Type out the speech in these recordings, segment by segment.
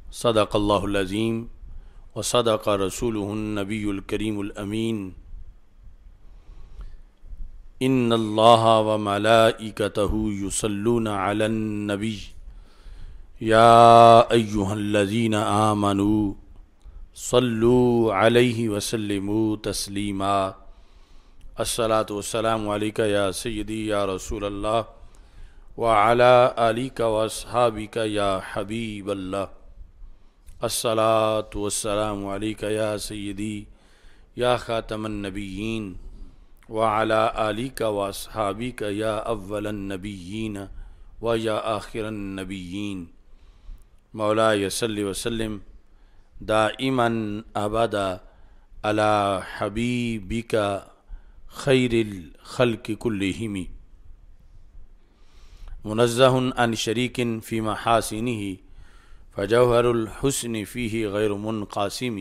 صدق اللہ العظیم وصدق رسولہ النبی الکریم الامین ان اللہ وملائکتہ یصلون علی النبی یا ایہا الذین آمنوا صلوا علیہ وسلموا تسلیما الصلاۃ والسلام علیک یا سیدی یا رسول اللہ وعلی آلک واصحابک یا حبیب اللہ الصلاۃ والسلام علیک یا سیدی یا خاتم النبیین وعلی آلک واصحابک یا اول النبیین و یا آخر النبیین مولاي صل وسلم دائما ابدا على حبيبك خير الخلق كلهم منزه عن شريك في محاسنه فجوهر الحسن فيه غير منقاسم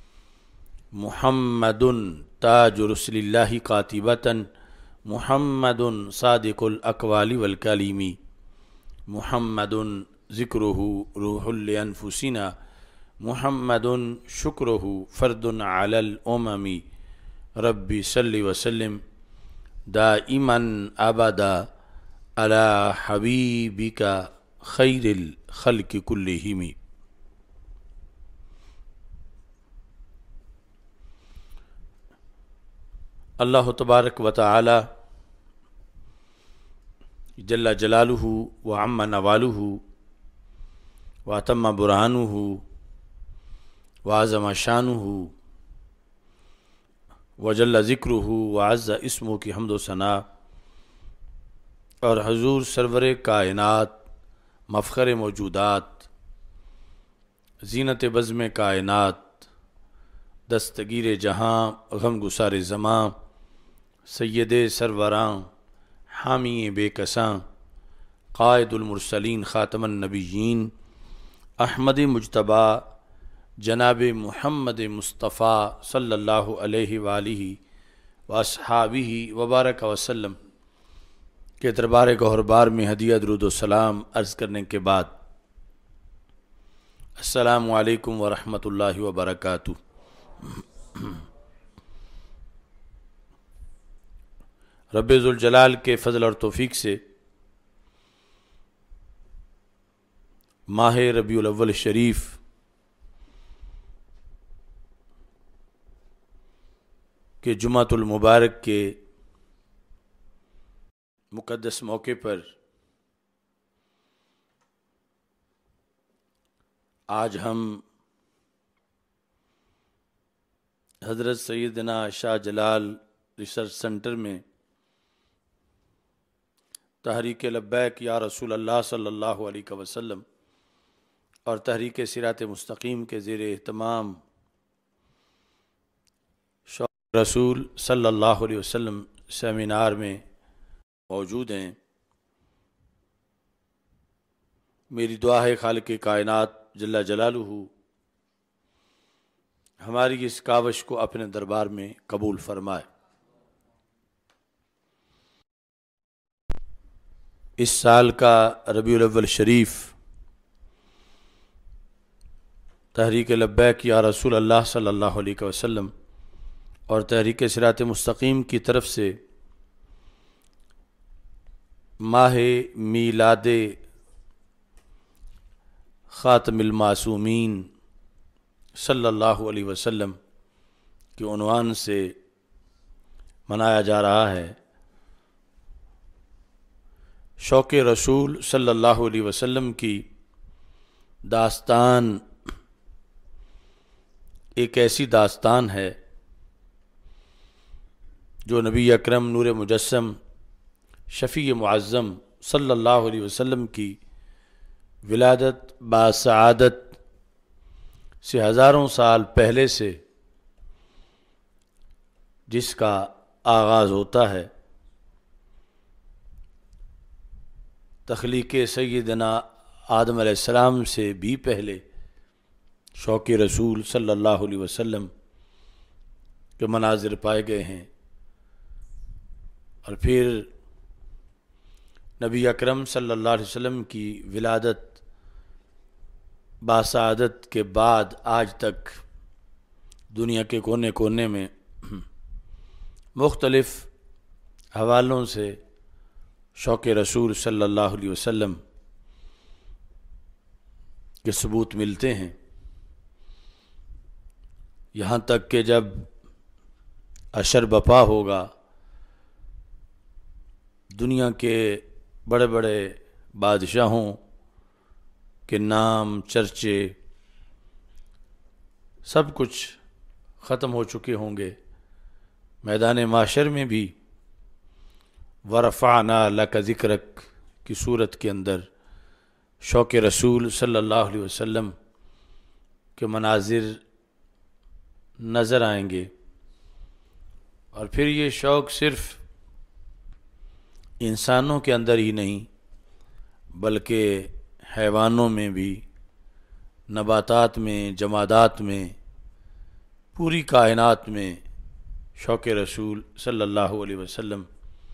محمد تاج رسل الله قاتبة محمد صادق الأقوال والكلم محمد ذکرہ روح لانفسنا محمد شکرہ فرد علی الامم رب صلی وسلم دائما ابدا علی حبیبک خیر الخلق کلہم۔ اللہ تبارک و تعالی جل جلالہ وعم نوالہ واتم برہانہ وعظم شانہ وجل ذکرہ وعز اسمہ کی حمد و ثناء اور حضور سرور کائنات مفخر موجودات زینت بزم کائنات دستگیر جہاں غم گسار زماں سید سروراں حامی بے کساں قائد المرسلین خاتم النبیین احمد مجتبی جناب محمد مصطفیٰ صلی اللہ علیہ وآلہ واصحابہ وبارک وسلم کے دربار گہربار میں ہدیہ درود و سلام عرض کرنے کے بعد السلام علیکم ورحمۃ اللہ وبرکاتہ۔ رب ذوالجلال کے فضل اور توفیق سے ماہ ربیع الاول شریف کے جمعۃ المبارک کے مقدس موقع پر آج ہم حضرت سیدنا شاہ جلال ریسرچ سینٹر میں تحریک لبیک یا رسول اللہ صلی اللہ علیہ وسلم اور تحریک صراط مستقیم کے زیر اہتمام شوق رسول صلی اللہ علیہ وسلم سیمینار میں موجود ہیں۔ میری دعا ہے خالق کائنات جل جلالہ ہماری اس کاوش کو اپنے دربار میں قبول فرمائے۔ اس سال کا ربیع الاول شریف تحریک لبیک یا رسول اللہ صلی اللہ علیہ وسلم اور تحریک صراط مستقیم کی طرف سے ماہ میلاد خاتم المعصومین صلی اللہ علیہ وسلم کے عنوان سے منایا جا رہا ہے۔ شوق رسول صلی اللہ علیہ وسلم کی داستان ایک ایسی داستان ہے جو نبی اکرم نور مجسم شفیع معظم صلی اللہ علیہ وسلم کی ولادت باسعادت سے ہزاروں سال پہلے سے جس کا آغاز ہوتا ہے، تخلیق سیدنا آدم علیہ السلام سے بھی پہلے شوق رسول صلی اللہ علیہ وسلم کے مناظر پائے گئے ہیں، اور پھر نبی اکرم صلی اللہ علیہ وسلم کی ولادت बासआदत के बाद आज तक दुनिया के कोने कोने में मुख्तलिफ हवालों से शौक़ रसूल सल्लल्लाहु अलैहि वसल्लम के सबूत मिलते हैं। यहाँ तक कि जब अशर बपा होगा, दुनिया के बड़े बड़े बादशाहों के नाम चर्चे सब कुछ ख़त्म हो चुके होंगे। मैदान माशर में भी वरफ़अना लक ज़िक्रक की सूरत के अंदर शौक़ रसूल सल्लल्लाहु अलैहि वसल्लम के मनाजिर नज़र आएंगे। और फिर ये शौक़ सिर्फ़ इंसानों के अंदर ही नहीं बल्कि हैवानों में भी, नबातात में, जमादात में, पूरी कायनात में शौक़ रसूल सल्लल्लाहु अलैहि वसल्लम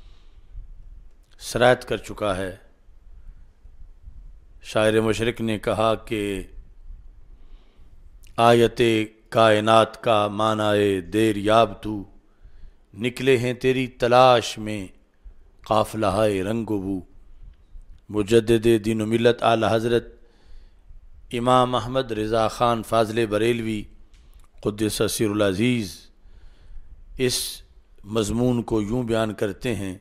सरायत कर चुका है। शायर मशरिक़ ने कहा कि आयते कायनात का मानाए देर याब तू, निकले हैं तेरी तलाश में काफ़िलाए रंगो-बू। मुजद्दिद दीन व मिल्लत आला हज़रत इमाम अहमद रज़ा ख़ान फ़ाज़िल बरेलवी क़ुद्दस सिरुल अज़ीज़ इस मज़मून को यूँ बयान करते हैं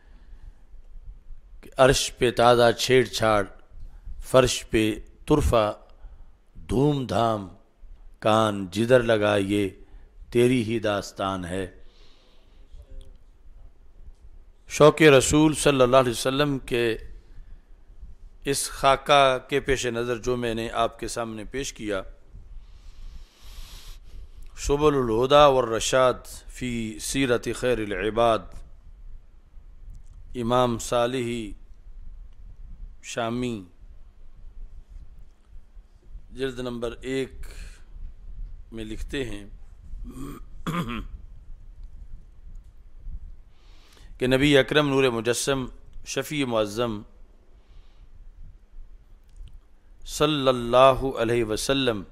कि अर्श पे ताज़ा छेड़छाड़, फ़र्श पे तुरफ़ा धूम धाम, कान जिधर लगाइए तेरी ही दास्तान है। शौक़ रसूल सल्लल्लाहु अलैहि वसल्लम के इस खाका के पेश नज़र जो मैंने आपके सामने पेश किया, सुबुलुल हुदा वर रशाद फ़ी सीरत खैरिल इबाद, इमाम सालिही शामी जिल्द नंबर 1 में लिखते हैं कि नबी अकरम नूर मुजस्सम शफ़ी मुअज़्ज़म सल्लल्लाहु अलैहि वसल्लम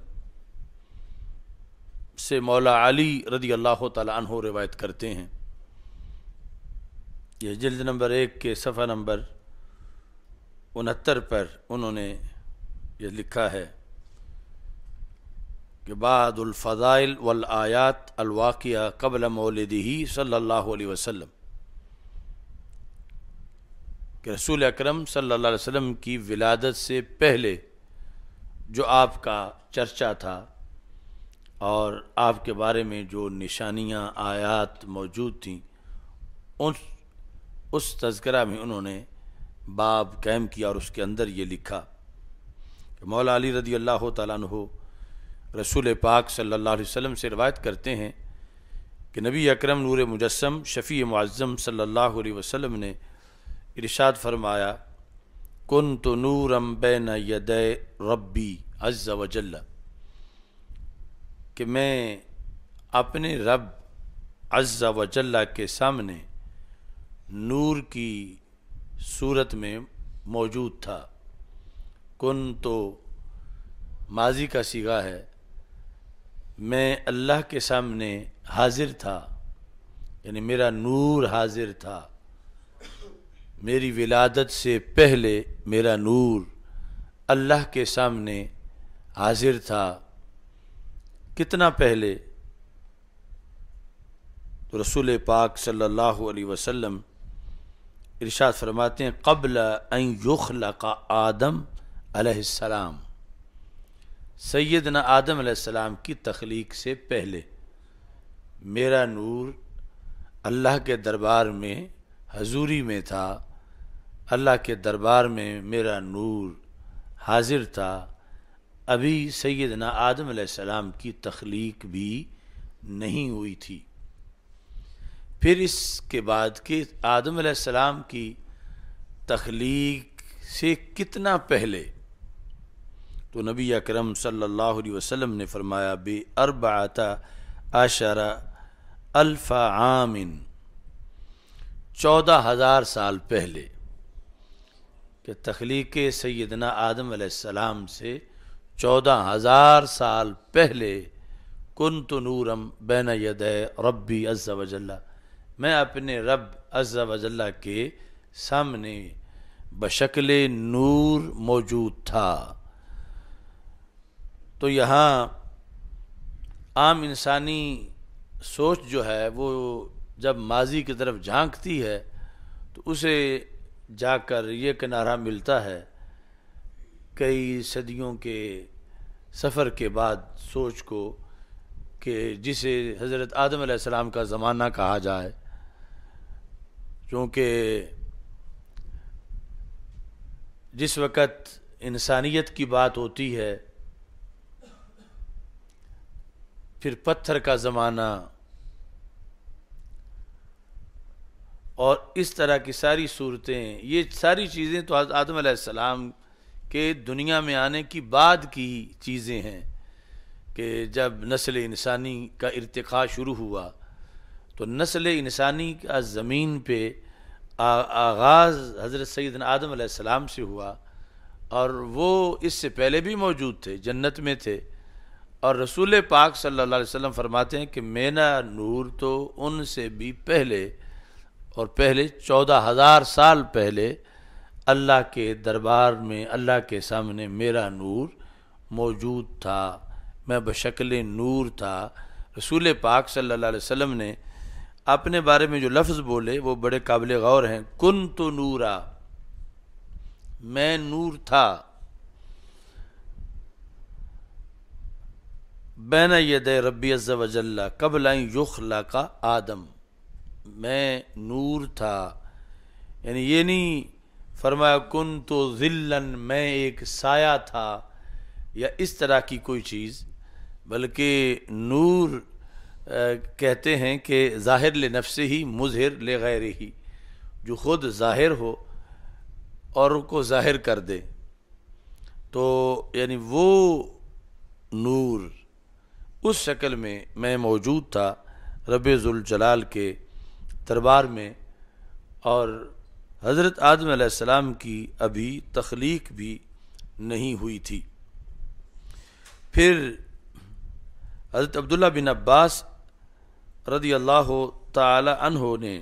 से मौला अली रज़ी अल्लाह तआला अन्हु रिवायत करते हैं। यह जिल्द नंबर 1 के सफ़ा नंबर 69 पर उन्होंने यह लिखा है कि बादुल फ़ज़ाइल वल आयात अल वाक़िया क़ब्ल मौलिदिही सल्लल्लाहु अलैहि वसल्लम, कि रसूल अकरम सल्लल्लाहु अलैहि वसल्लम की विलादत से पहले जो आपका चर्चा था और आपके बारे में जो निशानियाँ आयात मौजूद थीं, उस तज़किरा में उन्होंने बाब कायम किया और उसके अंदर ये लिखा कि मौला अली रज़ी अल्लाह तआला अन्हु रसूल पाक सल्लल्लाहु अलैहि वसल्लम से रिवायत करते हैं कि नबी अकरम नूर मुजस्सम शफ़ी मुअज़्ज़म सल्लल्लाहु अलैहि वसल्लम ने इरशाद फरमाया, कुन्तु नूरम बैन यदै रब्बी अज़्ज़ व जल्ल, कि मैं अपने रब अज़्ज़ व जल्ल के सामने नूर की सूरत में मौजूद था। कुन तो माजी का सीगा है, मैं अल्लाह के सामने हाजिर था, यानी मेरा नूर हाजिर था। मेरी विलादत से पहले मेरा नूर अल्लाह के सामने हाजिर था। कितना पहले? तो रसूल पाक सल्लल्लाहु अलैहि वसल्लम इरशाद फरमाते हैं, क़ब्ल अन युख़लक़ आदम अलैहिस्सलाम, सैयदना आदम अलैहिस्सलाम की तख्लीक से पहले मेरा नूर अल्लाह के दरबार में हजूरी में था। अल्लाह के दरबार में मेरा नूर हाजिर था। अभी सैयदना आदम अलैहिस्सलाम की तख्लीक भी नहीं हुई थी। फिर इसके बाद कि आदम अलैहिस्सलाम की तख्लीक से कितना पहले, तो नबी अकरम सल्लल्लाहु अलैहि वसल्लम ने फरमाया, बे अर्बअता अशरा अल्फ़ा आमिन, 14,000 साल पहले, कि तख्लीक सैयदना आदम अलैहिस्सलाम से 14,000 سال پہلے کنت نورم بین یدے ربی عز و جل، میں اپنے رب عز و جل کے سامنے بشکل نور موجود تھا۔ تو یہاں عام انسانی سوچ جو ہے وہ جب ماضی کی طرف جھانکتی ہے تو اسے جا کر یہ کنارہ ملتا ہے کئی صدیوں کے سفر کے بعد سوچ کو، کہ جسے حضرت آدم علیہ السلام کا زمانہ کہا جائے، کیونکہ جس وقت انسانیت کی بات ہوتی ہے پھر پتھر کا زمانہ اور اس طرح کی ساری صورتیں، یہ ساری چیزیں تو آدم علیہ السلام کے دنیا میں آنے کی بعد کی چیزیں ہیں، کہ جب نسل انسانی کا ارتقاء شروع ہوا تو نسل انسانی کا زمین پہ آغاز حضرت سیدنا آدم علیہ السلام سے ہوا، اور وہ اس سے پہلے بھی موجود تھے، جنت میں تھے، اور رسول پاک صلی اللہ علیہ وسلم فرماتے ہیں کہ میرا نور تو ان سے بھی پہلے، اور پہلے 14,000 سال پہلے اللہ کے دربار میں، اللہ کے سامنے میرا نور موجود تھا، میں بشکل نور تھا۔ رسول پاک صلی اللہ علیہ وسلم نے اپنے بارے میں جو لفظ بولے وہ بڑے قابل غور ہیں، کنت نورا، میں نور تھا، بین یدی ربی عز و جل قبل ان یخلق آدم، میں نور تھا، یعنی یہ نہیں فرمایا کنت ظلا، میں ایک سایہ تھا یا اس طرح کی کوئی چیز، بلکہ نور کہتے ہیں کہ ظاہر لنفسہ ہی مظہر لغیرہ ہی، جو خود ظاہر ہو اور کو ظاہر کر دے، تو یعنی وہ نور اس شکل میں موجود تھا رب ذوالجلال کے دربار میں، اور حضرت آدم علیہ السلام کی ابھی تخلیق بھی نہیں ہوئی تھی۔ پھر حضرت عبداللہ بن عباس رضی اللہ تعالی عنہ نے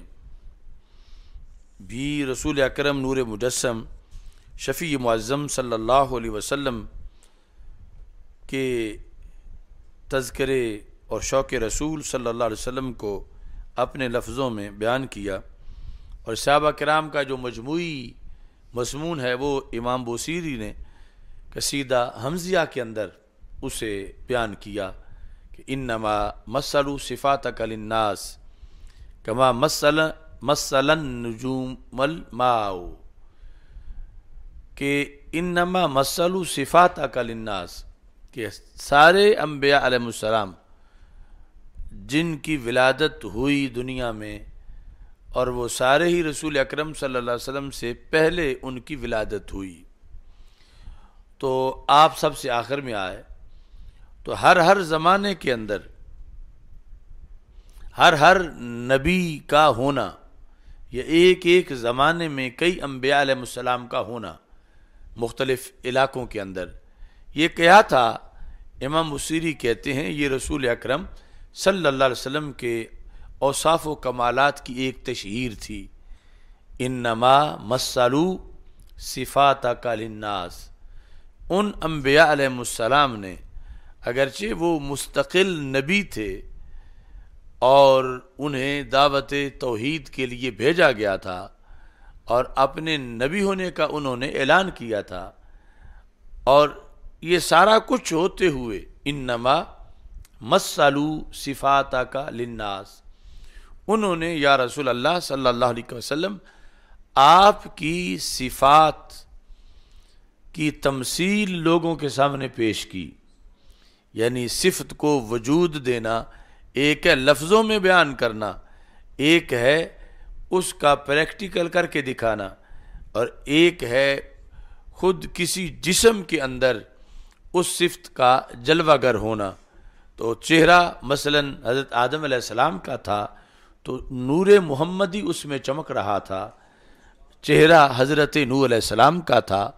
بھی رسول اکرم نور مجسم شفیع معظم صلی اللہ علیہ وسلم کے تذکرے اور شوق رسول صلی اللہ علیہ وسلم کو اپنے لفظوں میں بیان کیا، اور صحابہ کرام کا جو مجموعی مضمون ہے وہ امام بوصیری نے قصیدہ حمزیہ کے اندر اسے بیان کیا کہ انما مثل صفاتک للناس کما مثل النجوم الماء، کہ انما مثل صفاتک للناس، کہ سارے انبیاء علیہ السلام جن کی ولادت ہوئی دنیا میں، اور وہ سارے ہی رسول اکرم صلی اللہ علیہ وسلم سے پہلے ان کی ولادت ہوئی، تو آپ سب سے آخر میں آئے، تو ہر زمانے کے اندر ہر نبی کا ہونا، یا ایک زمانے میں کئی انبیاء علیہ السلام کا ہونا مختلف علاقوں کے اندر، یہ کیا تھا؟ امام بصیری کہتے ہیں یہ رسول اکرم صلی اللہ علیہ وسلم کے اوصاف و کمالات کی ایک تشہیر تھی، انما مثلوا صفاتک للناس، ان انبیاء علیہ السلام نے اگرچہ وہ مستقل نبی تھے اور انہیں دعوت توحید کے لیے بھیجا گیا تھا اور اپنے نبی ہونے کا انہوں نے اعلان کیا تھا، اور یہ سارا کچھ ہوتے ہوئے انما مثلوا صفاتک للناس، انہوں نے یا رسول اللہ صلی اللہ علیہ وسلم آپ کی صفات کی تمثیل لوگوں کے سامنے پیش کی، یعنی صفت کو وجود دینا ایک ہے لفظوں میں بیان کرنا، ایک ہے اس کا پریکٹیکل کر کے دکھانا، اور ایک ہے خود کسی جسم کے اندر اس صفت کا جلوہ گر ہونا۔ تو چہرہ مثلا حضرت آدم علیہ السلام کا تھا تو نور محمدی اس میں چمک رہا تھا، چہرہ حضرت نوح علیہ السلام کا تھا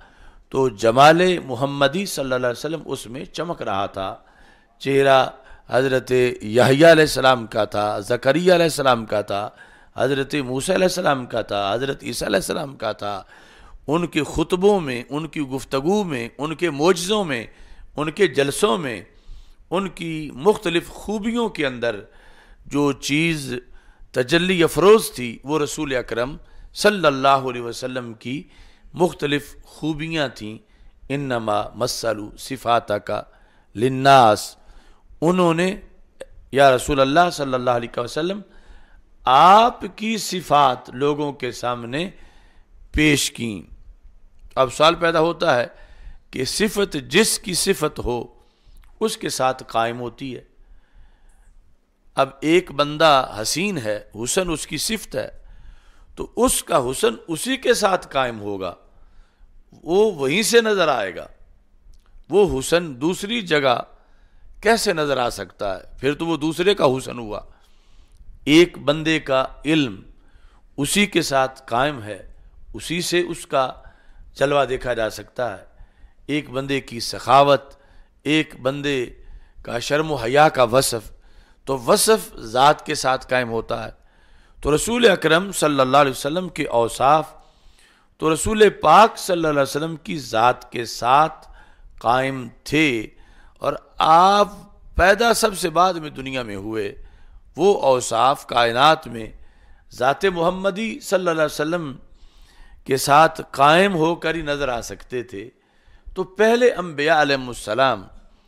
تو جمال محمدی صلی اللہ علیہ وسلم اس میں چمک رہا تھا. چہرہ حضرت یحییٰ علیہ السلام کا تھا، زکریا علیہ السلام کا تھا، حضرت موسیٰ علیہ السلام کا تھا، حضرت عیسیٰ علیہ السلام کا تھا. ان کے خطبوں میں، ان کی گفتگو میں، ان کے معجزوں میں، ان کے جلسوں میں، ان کی مختلف خوبیوں کے اندر جو چیز تجلی افروز تھی وہ رسول اکرم صلی اللہ علیہ وسلم کی مختلف خوبیاں تھیں. انما مثل صفاتک للناس، انہوں نے یا رسول اللہ صلی اللہ علیہ وسلم آپ کی صفات لوگوں کے سامنے پیش کیں. اب سوال پیدا ہوتا ہے کہ صفت جس کی صفت ہو اس کے ساتھ قائم ہوتی ہے. اب ایک بندہ حسین ہے، حسن اس کی صفت ہے، تو اس کا حسن اسی کے ساتھ قائم ہوگا، وہ وہیں سے نظر آئے گا. وہ حسن دوسری جگہ کیسے نظر آ سکتا ہے؟ پھر تو وہ دوسرے کا حسن ہوا. ایک بندے کا علم اسی کے ساتھ قائم ہے، اسی سے اس کا جلوہ دیکھا جا سکتا ہے. ایک بندے کی سخاوت، ایک بندے کا شرم و حیا کا وصف، تو وصف ذات کے ساتھ قائم ہوتا ہے. تو رسول اکرم صلی اللہ علیہ وسلم کے اوصاف تو رسول پاک صلی اللہ علیہ وسلم کی ذات کے ساتھ قائم تھے، اور آپ پیدا سب سے بعد میں دنیا میں ہوئے. وہ اوصاف کائنات میں ذات محمدی صلی اللہ علیہ وسلم کے ساتھ قائم ہو کر ہی نظر آ سکتے تھے. تو پہلے انبیاء علیہ السلام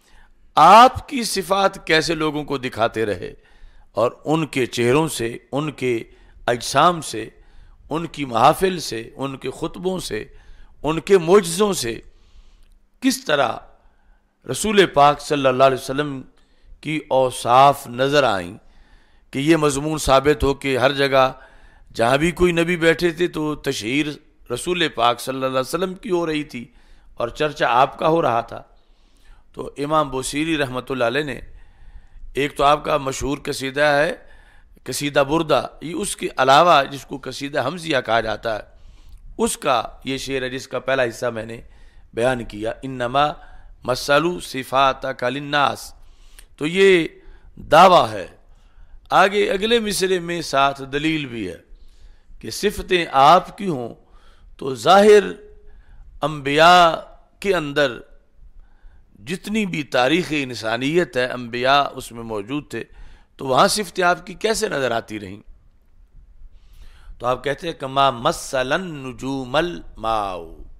آپ کی صفات کیسے لوگوں کو دکھاتے رہے، اور ان کے چہروں سے، ان کے اجسام سے، ان کی محافل سے، ان کے خطبوں سے، ان کے معجزوں سے کس طرح رسول پاک صلی اللہ علیہ وسلم کی اوصاف نظر آئیں کہ یہ مضمون ثابت ہو کہ ہر جگہ جہاں بھی کوئی نبی بیٹھے تھے تو تشہیر رسول پاک صلی اللہ علیہ وسلم کی ہو رہی تھی اور چرچا آپ کا ہو رہا تھا. تو امام بوصیری رحمۃ اللہ علیہ نے ایک تو آپ کا مشہور قصیدہ ہے قصیدہ بردہ، یہ اس کے علاوہ جس کو قصیدہ حمزیہ کہا جاتا ہے اس کا یہ شعر ہے جس کا پہلا حصہ میں نے بیان کیا، انما مثل صفاتک للناس. تو یہ دعویٰ ہے. آگے اگلے مصرے میں ساتھ دلیل بھی ہے کہ صفتیں آپ کی ہوں تو ظاہر انبیاء کے اندر جتنی بھی تاریخ انسانیت ہے انبیاء اس میں موجود تھے، تو وہاں صفتیں آپ کی کیسے نظر آتی رہیں؟ تو آپ کہتے ہیں کما مثل النجوم الماء،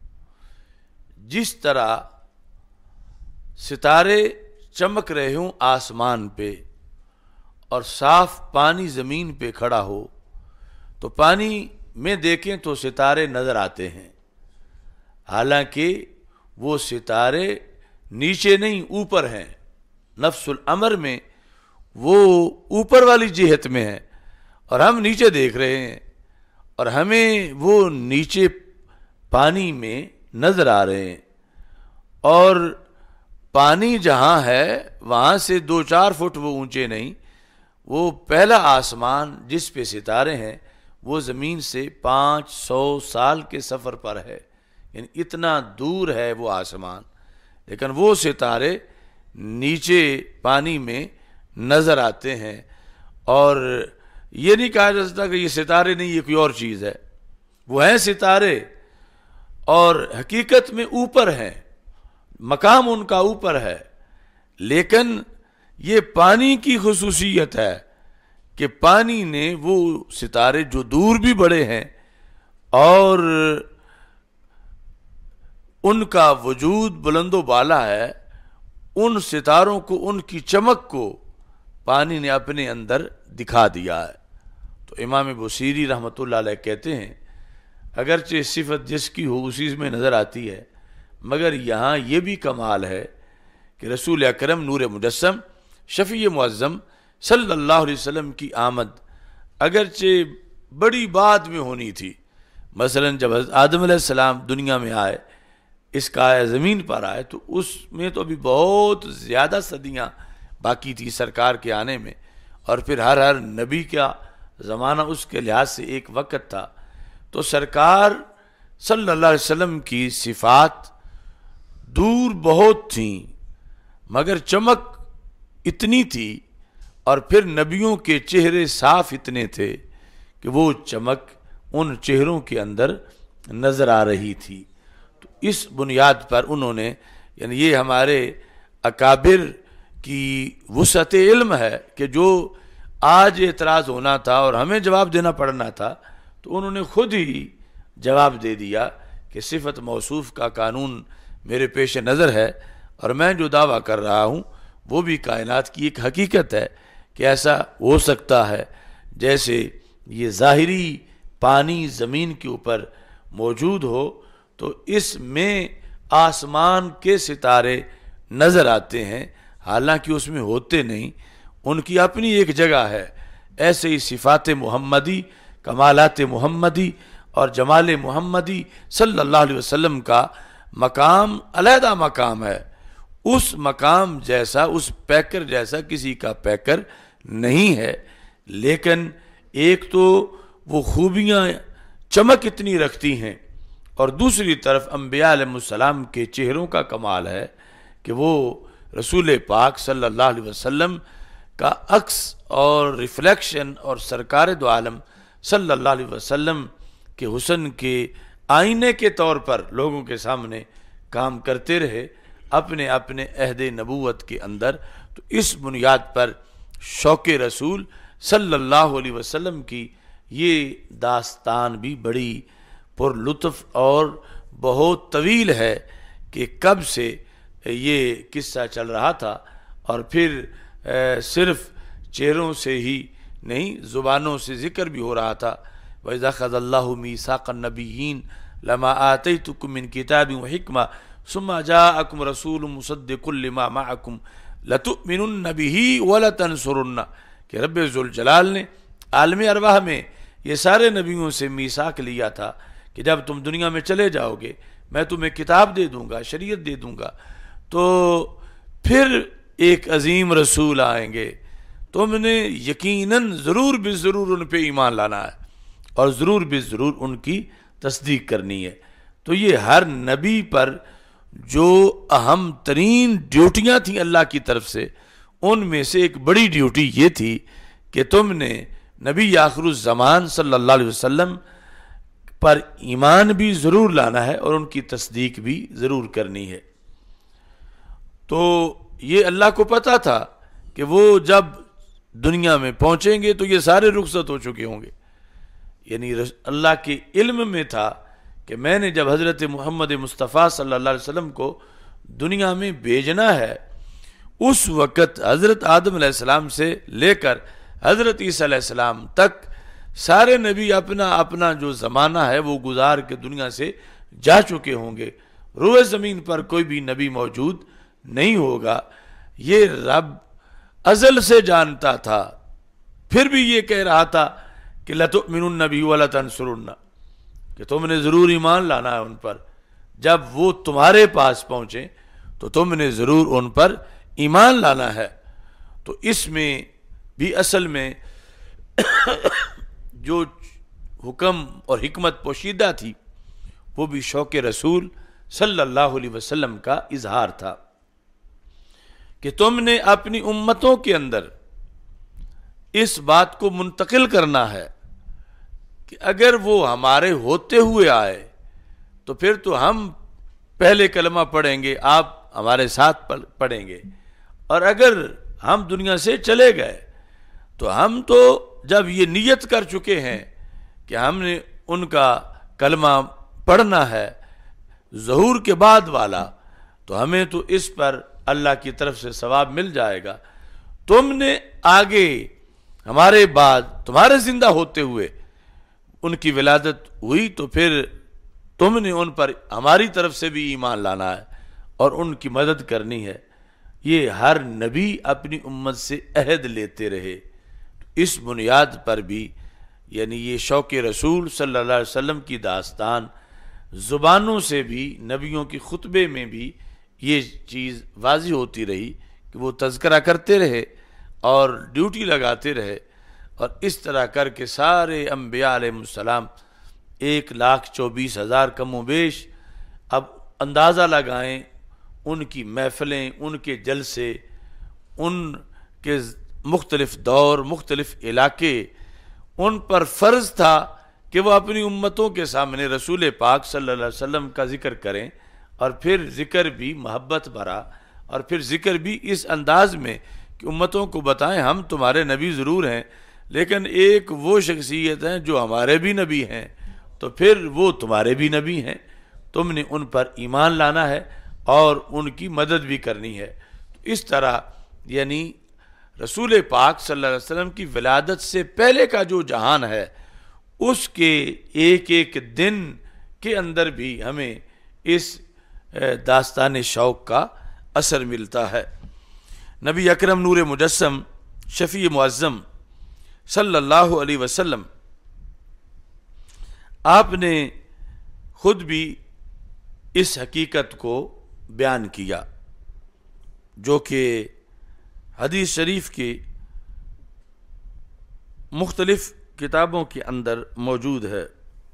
جس طرح ستارے چمک رہے ہوں آسمان پہ اور صاف پانی زمین پہ کھڑا ہو، تو پانی میں دیکھیں تو ستارے نظر آتے ہیں، حالانکہ وہ ستارے نیچے نہیں اوپر ہیں. نفس الامر میں وہ اوپر والی جہت میں ہے اور ہم نیچے دیکھ رہے ہیں، اور ہمیں وہ نیچے پانی میں نظر آ رہے ہیں. اور پانی جہاں ہے وہاں سے 2-4 فٹ وہ اونچے نہیں، وہ پہلا آسمان جس پہ ستارے ہیں وہ زمین سے 500 سال کے سفر پر ہے، یعنی اتنا دور ہے وہ آسمان، لیکن وہ ستارے نیچے پانی میں نظر آتے ہیں. اور یہ نہیں کہا جا سکتا کہ یہ ستارے نہیں، یہ کوئی اور چیز ہے. وہ ہیں ستارے اور حقیقت میں اوپر ہیں، مقام ان کا اوپر ہے، لیکن یہ پانی کی خصوصیت ہے کہ پانی نے وہ ستارے جو دور بھی بڑے ہیں اور ان کا وجود بلند و بالا ہے، ان ستاروں کو، ان کی چمک کو پانی نے اپنے اندر دکھا دیا ہے. تو امام بوصیری رحمۃ اللہ علیہ کہتے ہیں اگرچہ صفت جس کی ہو اسی میں نظر آتی ہے، مگر یہاں یہ بھی کمال ہے کہ رسول اکرم نور مجسم شفیع معظم صلی اللہ علیہ وسلم کی آمد اگرچہ بڑی بعد میں ہونی تھی. مثلا جب حضرت آدم علیہ السلام دنیا میں آئے، اس کائے زمین پر آئے، تو اس میں تو ابھی بہت زیادہ صدیاں باقی تھی سرکار کے آنے میں، اور پھر ہر نبی کا زمانہ اس کے لحاظ سے ایک وقت تھا. تو سرکار صلی اللہ علیہ وسلم کی صفات دور بہت تھیں مگر چمک اتنی تھی، اور پھر نبیوں کے چہرے صاف اتنے تھے کہ وہ چمک ان چہروں کے اندر نظر آ رہی تھی۔ تو اس بنیاد پر انہوں نے، یعنی یہ ہمارے اکابر کی وسعت علم ہے کہ جو آج اعتراض ہونا تھا اور ہمیں جواب دینا پڑنا تھا، تو انہوں نے خود ہی جواب دے دیا کہ صفت موصوف کا قانون میرے پیش نظر ہے، اور میں جو دعویٰ کر رہا ہوں وہ بھی کائنات کی ایک حقیقت ہے کہ ایسا ہو سکتا ہے جیسے یہ ظاہری پانی زمین کے اوپر موجود ہو تو اس میں آسمان کے ستارے نظر آتے ہیں، حالانکہ اس میں ہوتے نہیں، ان کی اپنی ایک جگہ ہے۔ ایسے ہی صفات محمدی، کمالات محمدی اور جمال محمدی صلی اللہ علیہ وسلم کا مقام علیحدہ مقام ہے، اس مقام جیسا، اس پیکر جیسا کسی کا پیکر نہیں ہے، لیکن ایک تو وہ خوبیاں چمک اتنی رکھتی ہیں، اور دوسری طرف انبیاء علیہ السلام کے چہروں کا کمال ہے کہ وہ رسول پاک صلی اللہ علیہ وسلم کا عکس اور ریفلیکشن، اور سرکار دو عالم صلی اللہ علیہ وسلم کے حسن کے آئینے کے طور پر لوگوں کے سامنے کام کرتے رہے اپنے اپنے عہد نبوت کے اندر۔ تو اس بنیاد پر شوق رسول صلی اللہ علیہ وسلم کی یہ داستان بھی بڑی پر لطف اور بہت طویل ہے کہ کب سے یہ قصہ چل رہا تھا، اور پھر صرف چہروں سے ہی نہیں، زبانوں سے ذکر بھی ہو رہا تھا۔ وَإِذَا أَخَذَ اللَّهُ مِيثَاقَ النَّبِيِّينَ لَمَا آتَيْتُكُم مِّن كِتَابٍ وَحِكْمَةٍ ثُمَّ جَاءَكُمْ رَسُولٌ مُصَدِّقٌ لِّمَا مَعَكُمْ لَتُؤْمِنُنَّ بِهِ وَلَتَنصُرُنَّ کہ رب ذوالجلال نے عالم ارواح میں یہ سارے نبیوں سے میثاق لیا تھا کہ جب تم دنیا میں چلے جاؤ گے میں تمہیں کتاب دے دوں گا، شریعت دے دوں گا، تو پھر ایک عظیم رسول آئیں گے، تم نے یقیناً ضرور بے ضرور ان پہ ایمان لانا ہے اور ضرور بے ضرور ان کی تصدیق کرنی ہے۔ تو یہ ہر نبی پر جو اہم ترین ڈیوٹیاں تھیں اللہ کی طرف سے، ان میں سے ایک بڑی ڈیوٹی یہ تھی کہ تم نے نبی آخر الزمان صلی اللہ علیہ وسلم پر ایمان بھی ضرور لانا ہے اور ان کی تصدیق بھی ضرور کرنی ہے۔ تو یہ اللہ کو پتا تھا کہ وہ جب دنیا میں پہنچیں گے تو یہ سارے رخصت ہو چکے ہوں گے، یعنی اللہ کے علم میں تھا کہ میں نے جب حضرت محمد مصطفیٰ صلی اللہ علیہ وسلم کو دنیا میں بھیجنا ہے، اس وقت حضرت آدم علیہ السلام سے لے کر حضرت عیسیٰ علیہ السلام تک سارے نبی اپنا اپنا جو زمانہ ہے وہ گزار کے دنیا سے جا چکے ہوں گے، روئے زمین پر کوئی بھی نبی موجود نہیں ہوگا۔ یہ رب ازل سے جانتا تھا، پھر بھی یہ کہہ رہا تھا کہ لَتُؤْمِنُنَّ بِهِ وَلَتَنْصُرُنَّ کہ تم نے ضرور ایمان لانا ہے ان پر، جب وہ تمہارے پاس پہنچیں تو تم نے ضرور ان پر ایمان لانا ہے۔ تو اس میں بھی اصل میں جو حکم اور حکمت پوشیدہ تھی وہ بھی شوق رسول صلی اللہ علیہ وسلم کا اظہار تھا کہ تم نے اپنی امتوں کے اندر اس بات کو منتقل کرنا ہے کہ اگر وہ ہمارے ہوتے ہوئے آئے تو پھر تو ہم پہلے کلمہ پڑھیں گے، آپ ہمارے ساتھ پڑھیں گے، اور اگر ہم دنیا سے چلے گئے تو ہم تو جب یہ نیت کر چکے ہیں کہ ہم نے ان کا کلمہ پڑھنا ہے ظہور کے بعد والا، تو ہمیں تو اس پر اللہ کی طرف سے ثواب مل جائے گا۔ تم نے آگے ہمارے بعد تمہارے زندہ ہوتے ہوئے ان کی ولادت ہوئی تو پھر تم نے ان پر ہماری طرف سے بھی ایمان لانا ہے اور ان کی مدد کرنی ہے۔ یہ ہر نبی اپنی امت سے عہد لیتے رہے، اس بنیاد پر بھی یعنی یہ شوق رسول صلی اللہ علیہ وسلم کی داستان زبانوں سے بھی، نبیوں کی خطبے میں بھی یہ چیز واضح ہوتی رہی کہ وہ تذکرہ کرتے رہے اور ڈیوٹی لگاتے رہے، اور اس طرح کر کے سارے انبیاء علیہ السلام 1,24,000 کم و بیش، اب اندازہ لگائیں ان کی محفلیں، ان کے جلسے، ان کے مختلف دور، مختلف علاقے، ان پر فرض تھا کہ وہ اپنی امتوں کے سامنے رسول پاک صلی اللہ علیہ وسلم کا ذکر کریں، اور پھر ذکر بھی محبت بھرا، اور پھر ذکر بھی اس انداز میں کہ امتوں کو بتائیں ہم تمہارے نبی ضرور ہیں، لیکن ایک وہ شخصیت ہیں جو ہمارے بھی نبی ہیں، تو پھر وہ تمہارے بھی نبی ہیں، تم نے ان پر ایمان لانا ہے اور ان کی مدد بھی کرنی ہے۔ اس طرح یعنی رسول پاک صلی اللہ علیہ وسلم کی ولادت سے پہلے کا جو جہان ہے، اس کے ایک ایک دن کے اندر بھی ہمیں اس داستان شوق کا اثر ملتا ہے۔ نبی اکرم نور مجسم شفیع معظم صلی اللہ علیہ وسلم، آپ نے خود بھی اس حقیقت کو بیان کیا جو کہ حدیث شریف کی مختلف کتابوں کے اندر موجود ہے۔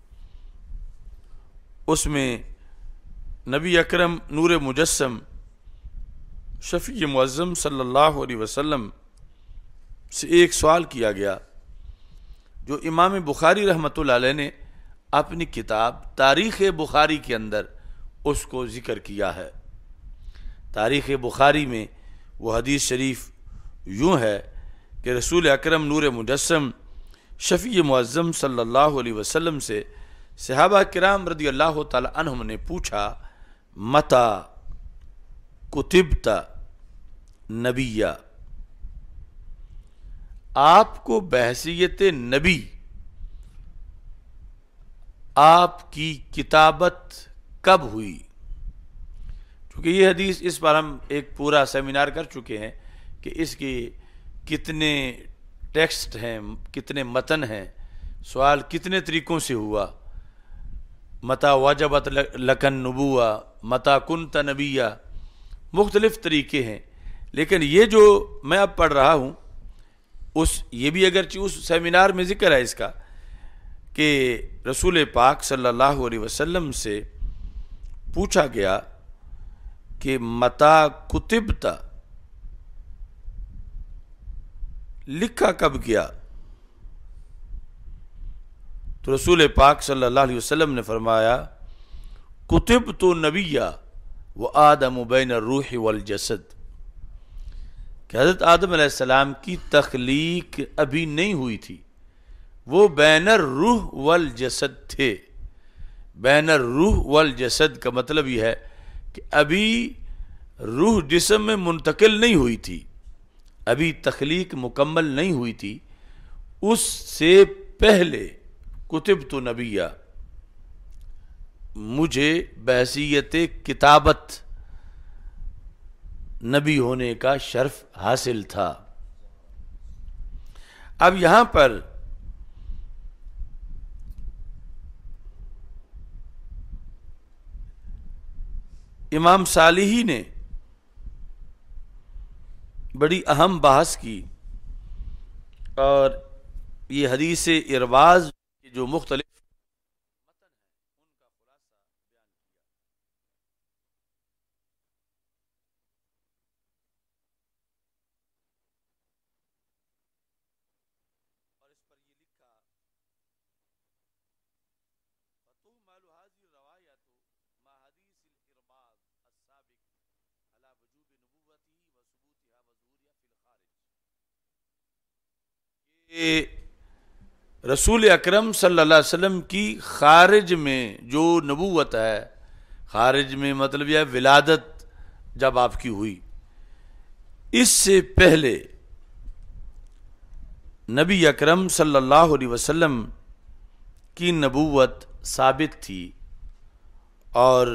اس میں نبی اکرم نور مجسم شفیع معظم صلی اللہ علیہ وسلم سے ایک سوال کیا گیا جو امام بخاری رحمۃ اللہ علیہ نے اپنی کتاب تاریخ بخاری کے اندر اس کو ذکر کیا ہے۔ تاریخ بخاری میں وہ حدیث شریف یوں ہے کہ رسول اکرم نور مجسم شفیع معظم صلی اللہ علیہ وسلم سے صحابہ کرام رضی اللہ تعالی عنہم نے پوچھا، متی کتبت نبیہ، آپ کو بحیثیت نبی آپ کی کتابت کب ہوئی؟ چونکہ یہ حدیث اس پر ہم ایک پورا سیمینار کر چکے ہیں کہ اس کی کتنے ٹیکسٹ ہیں، کتنے متن ہیں، سوال کتنے طریقوں سے ہوا، متی وجبت لکن نبوہ، متی کنت نبیہ، مختلف طریقے ہیں۔ لیکن یہ جو میں اب پڑھ رہا ہوں یہ بھی اگرچہ اس سیمینار میں ذکر ہے اس کا کہ رسول پاک صلی اللہ علیہ وسلم سے پوچھا گیا کہ متی کتبت، لکھا کب گیا؟ تو رسول پاک صلی اللہ علیہ وسلم نے فرمایا، کتبت نبیہ وآدم بین الروح والجسد، کہ حضرت آدم علیہ السلام کی تخلیق ابھی نہیں ہوئی تھی، وہ بین الروح والجسد تھے۔ بین الروح والجسد کا مطلب یہ ہے کہ ابھی روح جسم میں منتقل نہیں ہوئی تھی، ابھی تخلیق مکمل نہیں ہوئی تھی، اس سے پہلے کتبت نبیہ، مجھے بحیثیت کتابت نبی ہونے کا شرف حاصل تھا۔ اب یہاں پر امام صالحی نے بڑی اہم بحث کی، اور یہ حدیث ارواز جو مختلف رسول اکرم صلی اللہ علیہ وسلم کی خارج میں جو نبوت ہے، خارج میں مطلب یہ ولادت جب آپ کی ہوئی، اس سے پہلے نبی اکرم صلی اللہ علیہ وسلم کی نبوت ثابت تھی۔ اور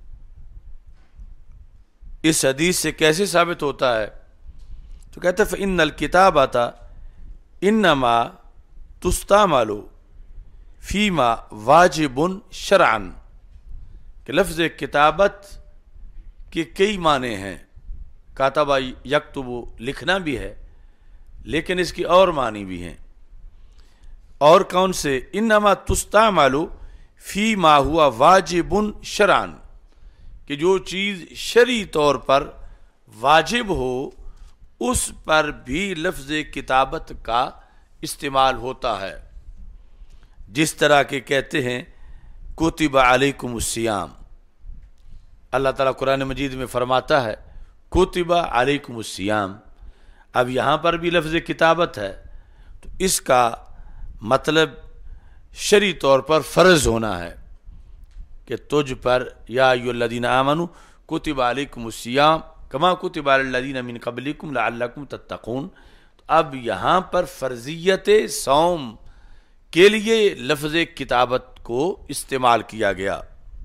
اس حدیث سے کیسے ثابت ہوتا ہے؟ تو کہتے ہیں فَإِنَّ الْكِتَابَةَ انما تستعمل فیما واجب شرعا، کہ لفظ کتابت کے کئی معنی ہیں، کاتبہ یکتب لکھنا بھی ہے، لیکن اس کی اور معنی بھی ہیں۔ اور کون سے؟ انما تستعمل فیما ہوا واجب شرعا، کہ جو چیز شرعی طور پر واجب ہو اس پر بھی لفظ کتابت کا استعمال ہوتا ہے، جس طرح کہ کہتے ہیں کتب علیکم الصیام، اللہ تعالیٰ قرآن مجید میں فرماتا ہے کتب علیکم الصیام، اب یہاں پر بھی لفظ کتابت ہے تو اس کا مطلب شرعی طور پر فرض ہونا ہے کہ تجھ پر یا ایھا الذین آمنوا کتب علیکم الصیام کما کتب علی الذین من قبلکم لعلکم تتقون۔ اب یہاں پر فرضیت صوم کے لیے لفظ کتابت کو استعمال کیا گیا۔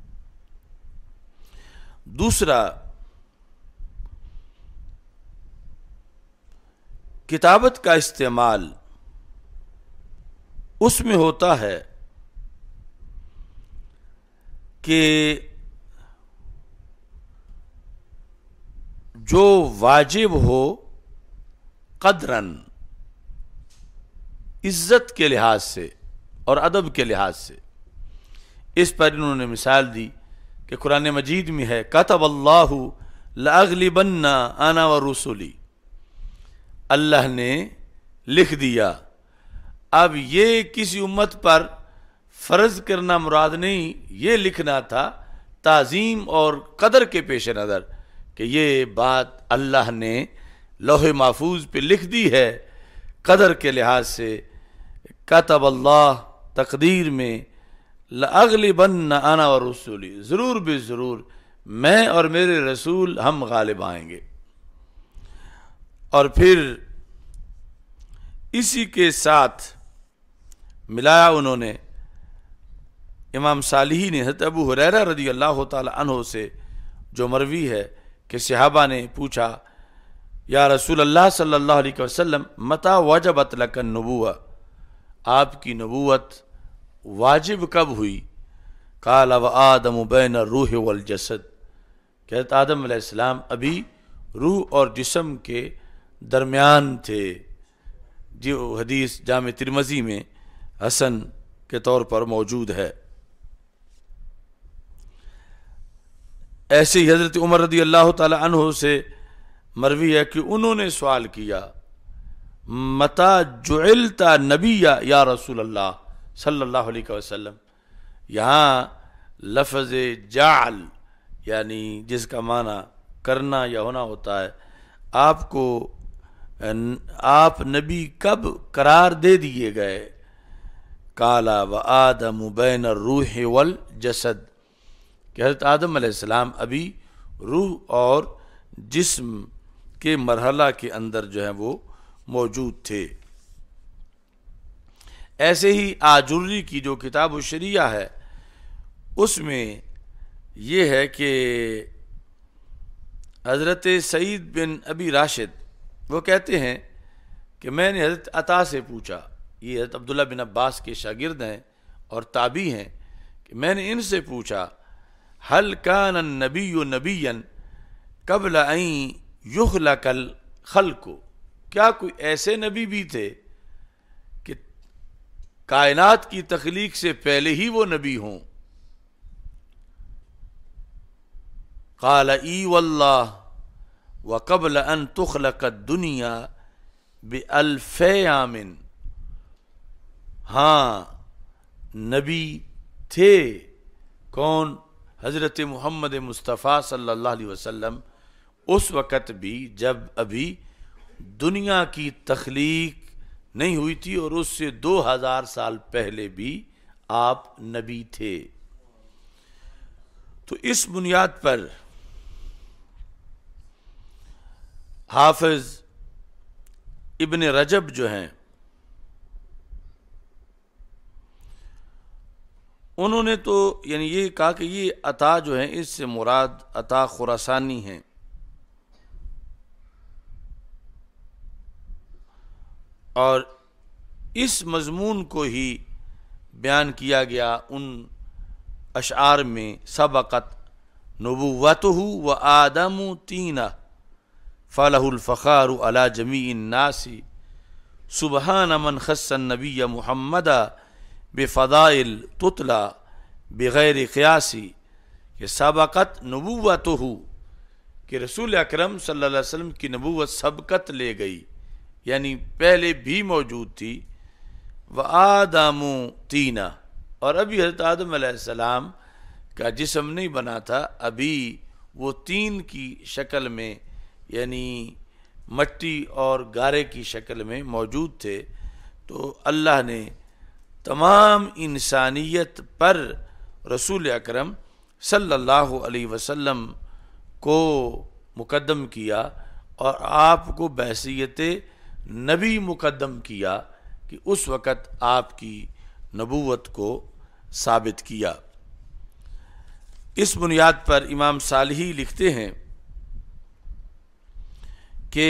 دوسرا، کتابت کا استعمال اس میں ہوتا ہے کہ جو واجب ہو قدراً، عزت کے لحاظ سے اور ادب کے لحاظ سے۔ اس پر انہوں نے مثال دی کہ قرآن مجید میں ہے کتب اللہ لأغلبن انا ورسلی، اللہ نے لکھ دیا۔ اب یہ کسی امت پر فرض کرنا مراد نہیں، یہ لکھنا تھا تعظیم اور قدر کے پیش نظر کہ یہ بات اللہ نے لوح محفوظ پہ لکھ دی ہے، قدر کے لحاظ سے کتب اللہ تقدیر میں لأغلبن انا ورسلی، ضرور بے ضرور میں اور میرے رسول ہم غالب آئیں گے۔ اور پھر اسی کے ساتھ ملایا انہوں نے امام صالحی نے حضرت ابو ہریرہ رضی اللہ تعالی عنہ سے جو مروی ہے کہ صحابہ نے پوچھا یا رسول اللہ صلی اللہ علیہ وسلم متى وجبت لک النبوہ، آپ کی نبوت واجب کب ہوئی؟ قال وآدم بین الروح والجسد، کہ آدم علیہ السلام ابھی روح اور جسم کے درمیان تھے، جو حدیث جامع ترمذی میں حسن کے طور پر موجود ہے۔ ایسے ہی حضرت عمر رضی اللہ تعالی عنہ سے مروی ہے کہ انہوں نے سوال کیا متى جعلت نبی یا رسول اللہ صلی اللہ علیہ وسلم، یہاں لفظ جعل یعنی جس کا معنی کرنا یا ہونا ہوتا ہے، آپ نبی کب قرار دے دیے گئے؟ قال وآدم بین الروح والجسد، کہ حضرت آدم علیہ السلام ابھی روح اور جسم کے مرحلہ کے اندر جو ہے وہ موجود تھے۔ ایسے ہی آجری کی جو کتاب الشریعہ ہے اس میں یہ ہے کہ حضرت سعید بن ابی راشد وہ کہتے ہیں کہ میں نے حضرت عطا سے پوچھا، یہ حضرت عبداللہ بن عباس کے شاگرد ہیں اور تابعی ہیں، کہ میں نے ان سے پوچھا هل كان النبی نبیا قبل ان یخلق الخلق، کیا کوئی ایسے نبی بھی تھے کہ کائنات کی تخلیق سے پہلے ہی وہ نبی ہوں؟ قال ای واللہ وقبل ان تخلق الدنیا بألف عام، ہاں نبی تھے۔ کون؟ حضرت محمد مصطفیٰ صلی اللہ علیہ وسلم، اس وقت بھی جب ابھی دنیا کی تخلیق نہیں ہوئی تھی، اور اس سے 2000 سال پہلے بھی آپ نبی تھے۔ تو اس بنیاد پر حافظ ابن رجب جو ہیں انہوں نے تو یعنی یہ کہا کہ یہ عطا جو ہیں اس سے مراد عطا خراسانی ہیں، اور اس مضمون کو ہی بیان کیا گیا ان اشعار میں سبقت نبوتہ و آدم تینہ فلہ الفخار علی جمیع الناس سبحان من خص النبی محمد بفضائل تطلع بغیر قیاسی، کہ سبقت نبوتہ، کہ رسول اکرم صلی اللہ علیہ وسلم کی نبوت سبقت لے گئی، یعنی پہلے بھی موجود تھی۔ وآدم طینہ، اور ابھی حضرت آدم علیہ السلام کا جسم نہیں بنا تھا، ابھی وہ طین کی شکل میں یعنی مٹی اور گارے کی شکل میں موجود تھے۔ تو اللہ نے تمام انسانیت پر رسول اکرم صلی اللہ علیہ وسلم کو مقدم کیا اور آپ کو بحیثیت نبی مقدم کیا کہ اس وقت آپ کی نبوت کو ثابت کیا۔ اس بنیاد پر امام صالحی لکھتے ہیں کہ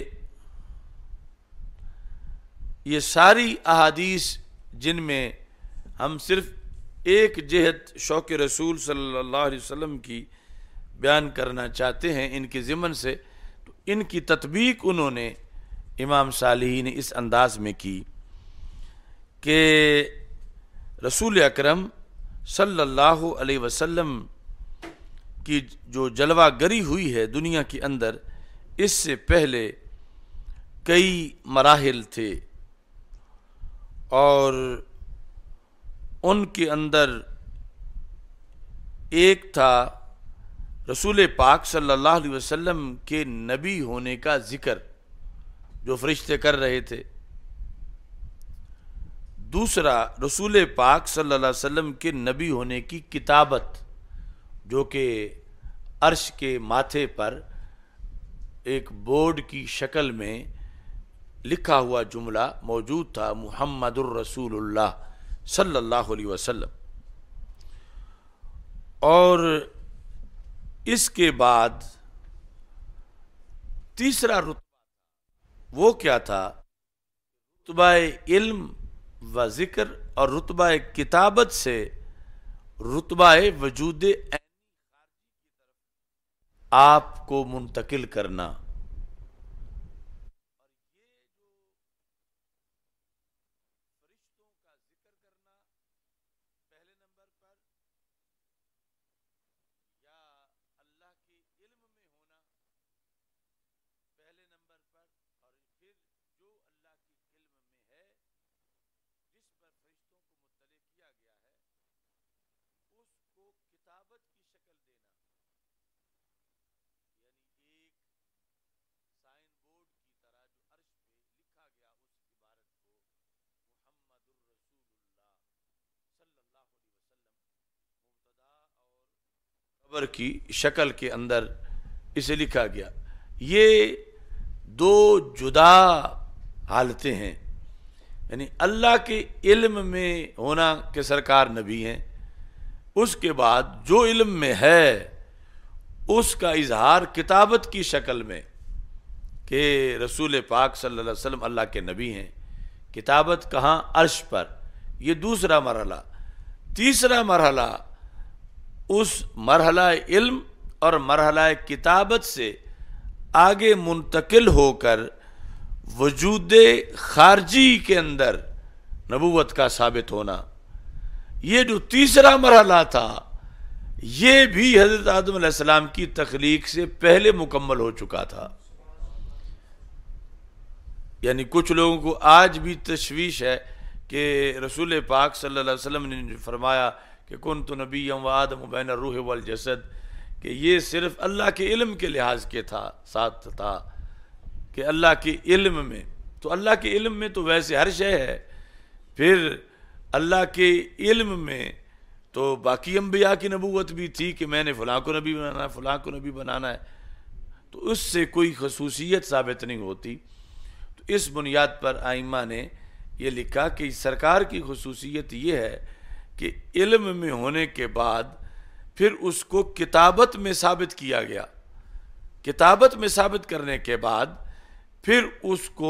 یہ ساری احادیث جن میں ہم صرف ایک جہت شوق رسول صلی اللہ علیہ وسلم کی بیان کرنا چاہتے ہیں ان کے ضمن سے، تو ان کی تطبیق انہوں نے امام صالحی نے اس انداز میں کی کہ رسول اکرم صلی اللہ علیہ وسلم کی جو جلوہ گری ہوئی ہے دنیا کے اندر، اس سے پہلے کئی مراحل تھے اور ان کے اندر ایک تھا رسول پاک صلی اللہ علیہ وسلم کے نبی ہونے کا ذکر جو فرشتے کر رہے تھے، دوسرا رسول پاک صلی اللہ علیہ وسلم کے نبی ہونے کی کتابت جو کہ عرش کے ماتھے پر ایک بورڈ کی شکل میں لکھا ہوا جملہ موجود تھا، محمد الرسول اللہ صلی اللہ علیہ وسلم۔ اور اس کے بعد تیسرا رتبہ وہ کیا تھا؟ رتبہ علم و ذکر اور رتبہ کتابت سے رتبہ وجود آپ کو منتقل کرنا۔ کی شکل کے اندر اسے لکھا گیا۔ یہ دو جدا حالتیں ہیں، یعنی اللہ کے علم میں ہونا کہ سرکار نبی ہیں، اس کے بعد جو علم میں ہے اس کا اظہار کتابت کی شکل میں کہ رسول پاک صلی اللہ علیہ وسلم اللہ کے نبی ہیں۔ کتابت کہاں؟ عرش پر۔ یہ دوسرا مرحلہ۔ تیسرا مرحلہ اس مرحلہ علم اور مرحلہ کتابت سے آگے منتقل ہو کر وجود خارجی کے اندر نبوت کا ثابت ہونا۔ یہ جو تیسرا مرحلہ تھا یہ بھی حضرت آدم علیہ السلام کی تخلیق سے پہلے مکمل ہو چکا تھا۔ یعنی کچھ لوگوں کو آج بھی تشویش ہے کہ رسول پاک صلی اللہ علیہ وسلم نے فرمایا کہ کنت نبیا و آدم بین الروح والجسد، کہ یہ صرف اللہ کے علم کے لحاظ کے ساتھ تھا کہ اللہ کے علم میں، تو اللہ کے علم میں تو ویسے ہر شے ہے، پھر اللہ کے علم میں تو باقی انبیاء کی نبوت بھی تھی کہ میں نے فلاں کو نبی بنانا ہے، فلاں کو نبی بنانا ہے، تو اس سے کوئی خصوصیت ثابت نہیں ہوتی۔ تو اس بنیاد پر ائمہ نے یہ لکھا کہ سرکار کی خصوصیت یہ ہے کہ علم میں ہونے کے بعد پھر اس کو کتابت میں ثابت کیا گیا، کتابت میں ثابت کرنے کے بعد پھر اس کو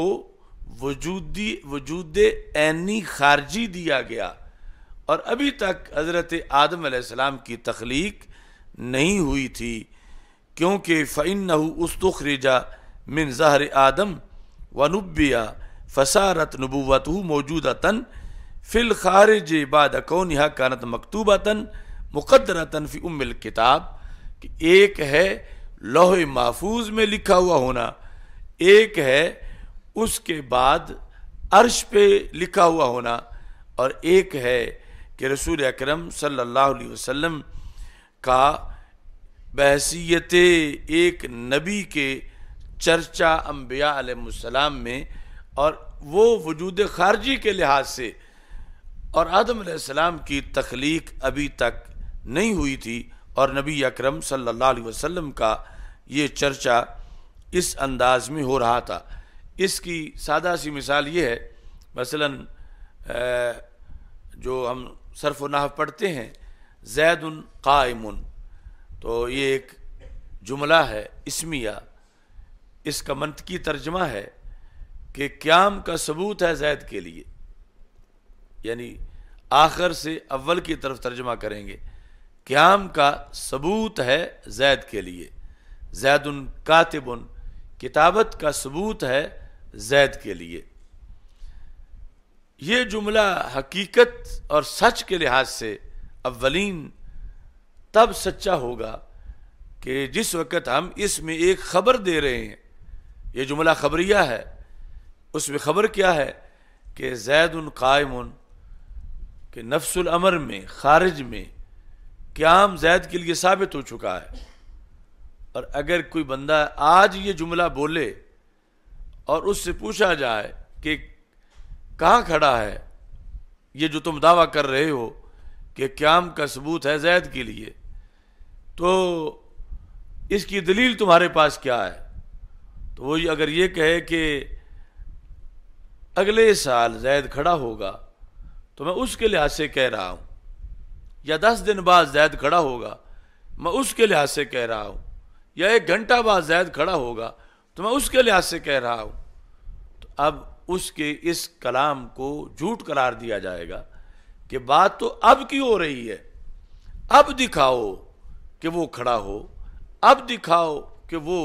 وجود عینی خارجی دیا گیا، اور ابھی تک حضرت آدم علیہ السلام کی تخلیق نہیں ہوئی تھی، کیونکہ فَإِنَّهُ اُسْتُخْرِجَ مِنْ ظَهْرِ آدم وَنُبِّيَ فَصَارَتْ نُبُوَّتُهُ مَوْجُودَةً فِي الْخَارِجِ بَعْدَ كَوْنِهَا كَانَتْ مَكْتُوبَةً مقدرتن فی ام الکتاب، کہ ایک ہے لوح محفوظ میں لکھا ہوا ہونا، ایک ہے اس کے بعد عرش پہ لکھا ہوا ہونا، اور ایک ہے کہ رسول اکرم صلی اللہ علیہ وسلم کا بحیثیت ایک نبی کے چرچا انبیاء علیہ السلام میں، اور وہ وجود خارجی کے لحاظ سے، اور آدم علیہ السلام کی تخلیق ابھی تک نہیں ہوئی تھی، اور نبی اکرم صلی اللہ علیہ وسلم کا یہ چرچا اس انداز میں ہو رہا تھا۔ اس کی سادہ سی مثال یہ ہے، مثلا جو ہم صرف و نحو پڑھتے ہیں، زید قائم، تو یہ ایک جملہ ہے اسمیہ، اس کا منطقی ترجمہ ہے کہ قیام کا ثبوت ہے زید کے لیے، یعنی آخر سے اول کی طرف ترجمہ کریں گے، قیام کا ثبوت ہے زید کے لیے، زید کاتب، کتابت کا ثبوت ہے زید کے لیے۔ یہ جملہ حقیقت اور سچ کے لحاظ سے اولین تب سچا ہوگا کہ جس وقت ہم اس میں ایک خبر دے رہے ہیں، یہ جملہ خبریہ ہے، اس میں خبر کیا ہے کہ زید قائم، کہ نفس الامر میں خارج میں قیام زید کے لیے ثابت ہو چکا ہے۔ اور اگر کوئی بندہ آج یہ جملہ بولے اور اس سے پوچھا جائے کہ کہاں کھڑا ہے یہ جو تم دعویٰ کر رہے ہو کہ قیام کا ثبوت ہے زید کے لیے، تو اس کی دلیل تمہارے پاس کیا ہے؟ تو وہ اگر یہ کہے کہ اگلے سال زید کھڑا ہوگا تو میں اس کے لحاظ سے کہہ رہا ہوں، یا 10 دن بعد زید کھڑا ہوگا میں اس کے لحاظ سے کہہ رہا ہوں، یا 1 گھنٹہ بعد زید کھڑا ہوگا تو میں اس کے لحاظ سے کہہ رہا ہوں، تو اب اس کے اس کلام کو جھوٹ قرار دیا جائے گا کہ بات تو اب کی ہو رہی ہے، اب دکھاؤ کہ وہ کھڑا ہو، اب دکھاؤ کہ وہ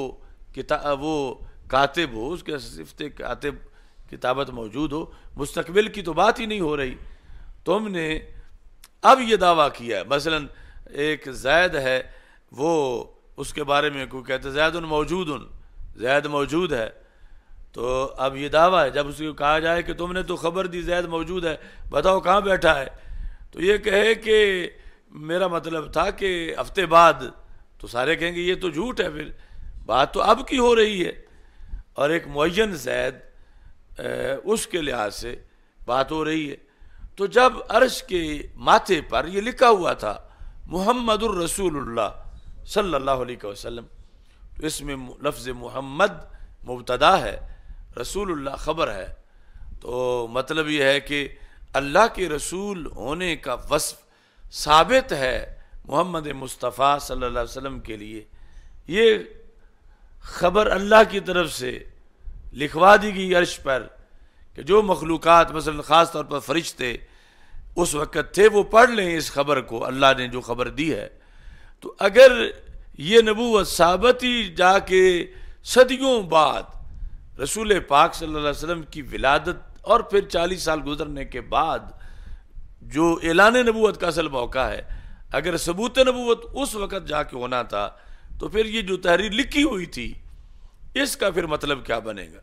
کاتب ہو، اس کے صفت کاتب کتابت موجود ہو، مستقبل کی تو بات ہی نہیں ہو رہی، تم نے اب یہ دعویٰ کیا ہے۔ مثلا ایک زید ہے، وہ اس کے بارے میں کوئی کہتے زید موجود، زید موجود ہے، تو اب یہ دعویٰ ہے، جب اس کو کہا جائے کہ تم نے تو خبر دی زید موجود ہے، بتاؤ کہاں بیٹھا ہے، تو یہ کہے کہ میرا مطلب تھا کہ ہفتے بعد، تو سارے کہیں گے یہ تو جھوٹ ہے، پھر بات تو اب کی ہو رہی ہے، اور ایک معین زید اس کے لحاظ سے بات ہو رہی ہے۔ تو جب عرش کے ماتھے پر یہ لکھا ہوا تھا محمد الرسول اللہ صلی اللہ علیہ وسلم، تو اس میں لفظ محمد مبتدا ہے، رسول اللہ خبر ہے، تو مطلب یہ ہے کہ اللہ کے رسول ہونے کا وصف ثابت ہے محمد مصطفیٰ صلی اللہ علیہ وسلم کے لیے۔ یہ خبر اللہ کی طرف سے لکھوا دی گئی عرش پر کہ جو مخلوقات مثلا خاص طور پر فرشتے اس وقت تھے وہ پڑھ لیں اس خبر کو، اللہ نے جو خبر دی ہے۔ تو اگر یہ نبوت ثابت ہی جا کے صدیوں بعد رسول پاک صلی اللہ علیہ وسلم کی ولادت اور پھر 40 سال گزرنے کے بعد جو اعلان نبوت کا اصل موقع ہے، اگر ثبوت نبوت اس وقت جا کے ہونا تھا تو پھر یہ جو تحریر لکھی ہوئی تھی اس کا پھر مطلب کیا بنے گا؟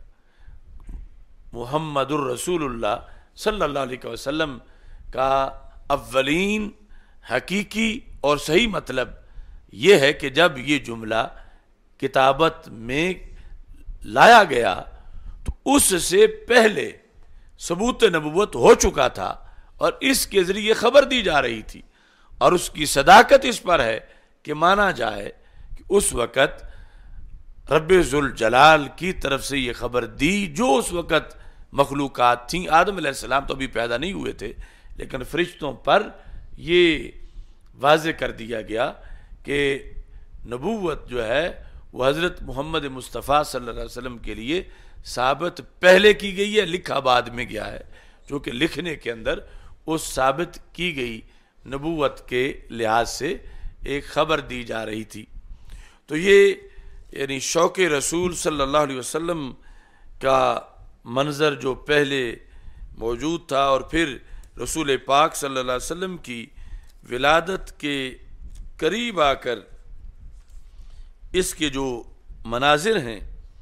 محمد الرسول اللہ صلی اللہ علیہ وسلم کا اولین حقیقی اور صحیح مطلب یہ ہے کہ جب یہ جملہ کتابت میں لایا گیا تو اس سے پہلے ثبوت نبوت ہو چکا تھا اور اس کے ذریعے خبر دی جا رہی تھی، اور اس کی صداقت اس پر ہے کہ مانا جائے کہ اس وقت رب ذوالجلال کی طرف سے یہ خبر دی، جو اس وقت مخلوقات تھیں، آدم علیہ السلام تو ابھی پیدا نہیں ہوئے تھے، لیکن فرشتوں پر یہ واضح کر دیا گیا کہ نبوت جو ہے وہ حضرت محمد مصطفیٰ صلی اللہ علیہ وسلم کے لیے ثابت پہلے کی گئی ہے، لکھا بعد میں گیا ہے، جو کہ لکھنے کے اندر اس ثابت کی گئی نبوت کے لحاظ سے ایک خبر دی جا رہی تھی۔ تو یہ یعنی شوق رسول صلی اللہ علیہ وسلم کا منظر جو پہلے موجود تھا، اور پھر رسول پاک صلی اللہ علیہ وسلم کی ولادت کے قریب آ کر اس کے جو مناظر ہیں،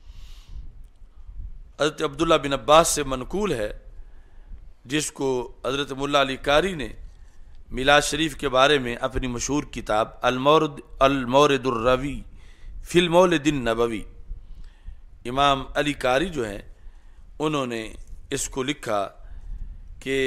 حضرت عبداللہ بن عباس سے منقول ہے، جس کو حضرت ملا علی قاری نے میلاد شریف کے بارے میں اپنی مشہور کتاب المورد الروی فی المولد النبوی، امام علی قاری جو ہیں انہوں نے اس کو لکھا کہ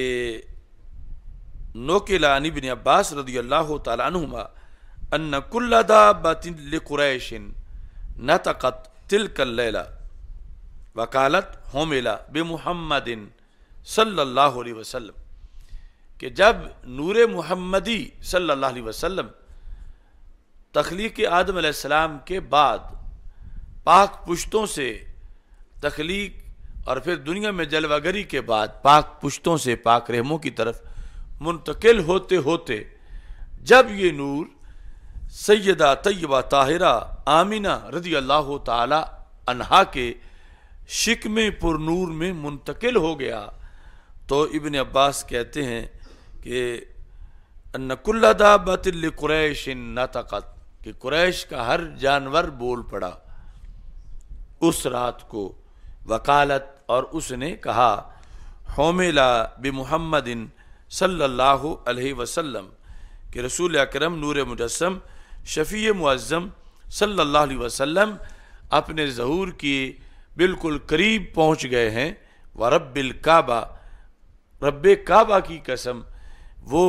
نقل عن ابن عباس رضی اللہ تعالی عنہما ان کل دابۃ لقریش نطقت تلک اللیلہ وقالت حمل بمحمد صلی اللہ علیہ وسلم، کہ جب نور محمدی صلی اللہ علیہ وسلم تخلیق آدم علیہ السلام کے بعد پاک پشتوں سے تخلیق اور پھر دنیا میں جلوہ گری کے بعد پاک پشتوں سے پاک رحموں کی طرف منتقل ہوتے ہوتے جب یہ نور سیدہ طیبہ طاہرہ آمینہ رضی اللہ تعالی عنہا کے شکم پر نور میں منتقل ہو گیا، تو ابن عباس کہتے ہیں کہ ان کل دابۃ لقریش نطقت، کہ قریش کا ہر جانور بول پڑا اس رات کو، وقالت، اور اس نے کہا، حمل بمحمد صلی اللہ علیہ وسلم، کہ رسول اکرم نور مجسم شفیع معظم صلی اللہ علیہ وسلم اپنے ظہور کی بالکل قریب پہنچ گئے ہیں، ورب الکعبہ، رب کعبہ کی قسم وہ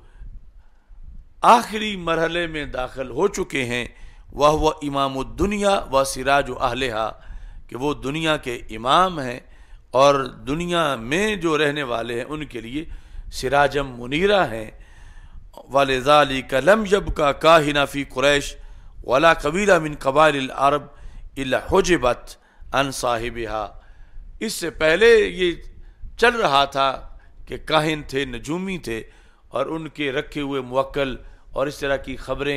آخری مرحلے میں داخل ہو چکے ہیں، وہ امام الدنیا و سراج اہلہا، کہ وہ دنیا کے امام ہیں اور دنیا میں جو رہنے والے ہیں ان کے لیے سراجم منیرہ ہیں، وَلِذَلِكَ لَمْ يَبْقَ كَاهِنًا فِي قُرَيْشٍ وَلَا قَبِيلَةٍ مِنْ قَبَائِلِ الْعَرَبِ إِلَّا حُجِبَتْ عَنْ صَاحِبِهَا۔ اس سے پہلے یہ چل رہا تھا کہ کاہن تھے، نجومی تھے، اور ان کے رکھے ہوئے موکل اور اس طرح کی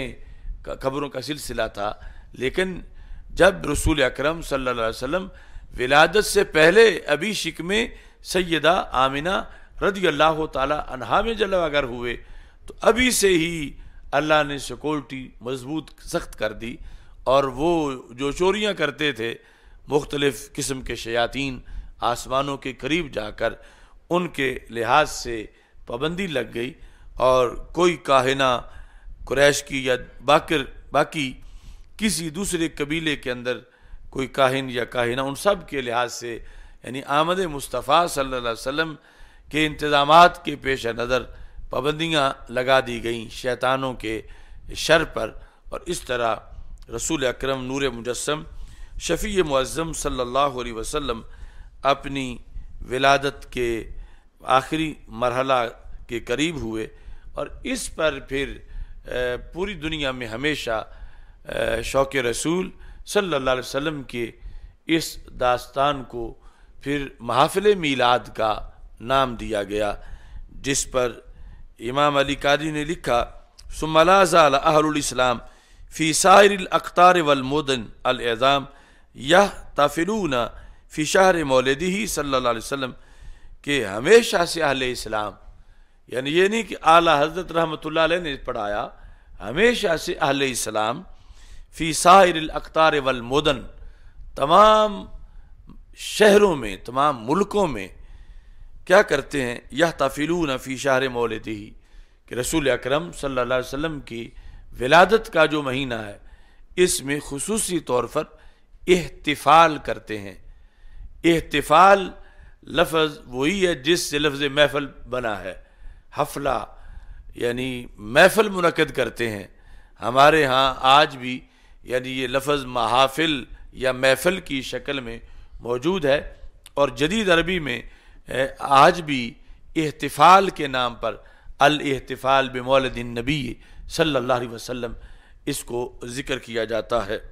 خبروں کا سلسلہ تھا، لیکن جب رسول اکرم صلی اللہ علیہ وسلم ولادت سے پہلے ابھی شکم سیدہ آمینہ رضی اللہ تعالی عنہا میں جلوہ گر ہوئے، تو ابھی سے ہی اللہ نے سیکورٹی مضبوط سخت کر دی، اور وہ جو چوریاں کرتے تھے مختلف قسم کے شیاطین آسمانوں کے قریب جا کر، ان کے لحاظ سے پابندی لگ گئی، اور کوئی کاہنہ قریش کی یا باقی کسی دوسرے قبیلے کے اندر کوئی کاہن یا کاہنہ، ان سب کے لحاظ سے یعنی آمد مصطفیٰ صلی اللہ علیہ وسلم کے انتظامات کے پیش نظر پابندیاں لگا دی گئیں شیطانوں کے شر پر، اور اس طرح رسول اکرم نور مجسم شفیع معظم صلی اللہ علیہ وسلم اپنی ولادت کے آخری مرحلہ کے قریب ہوئے، اور اس پر پھر پوری دنیا میں ہمیشہ شوق رسول صلی اللہ علیہ وسلم کے اس داستان کو پھر محافل میلاد کا نام دیا گیا، جس پر امام علی قاری نے لکھا، ثم لا زال اہل الاسلام فی سائر الاقطار والمدن العظام یحتفلون فی شہر مولدہ صلی اللہ علیہ وسلم، کہ ہمیشہ سے اہل اسلام، یعنی یہ نہیں کہ اعلیٰ حضرت رحمۃ اللہ علیہ نے پڑھایا، ہمیشہ سے اہل اسلام فی سائر الاقطار والمدن، تمام شہروں میں، تمام ملکوں میں کیا کرتے ہیں، یحتفلون فی شہر مولدہ، کہ رسول اکرم صلی اللہ علیہ وسلم کی ولادت کا جو مہینہ ہے اس میں خصوصی طور پر احتفال کرتے ہیں۔ احتفال لفظ وہی ہے جس سے لفظ محفل بنا ہے، حفلہ یعنی محفل منعقد کرتے ہیں۔ ہمارے ہاں آج بھی یعنی یہ لفظ محافل یا محفل کی شکل میں موجود ہے، اور جدید عربی میں آج بھی احتفال کے نام پر الاحتفال بمولد النبی صلی اللہ علیہ وسلم اس کو ذکر کیا جاتا ہے۔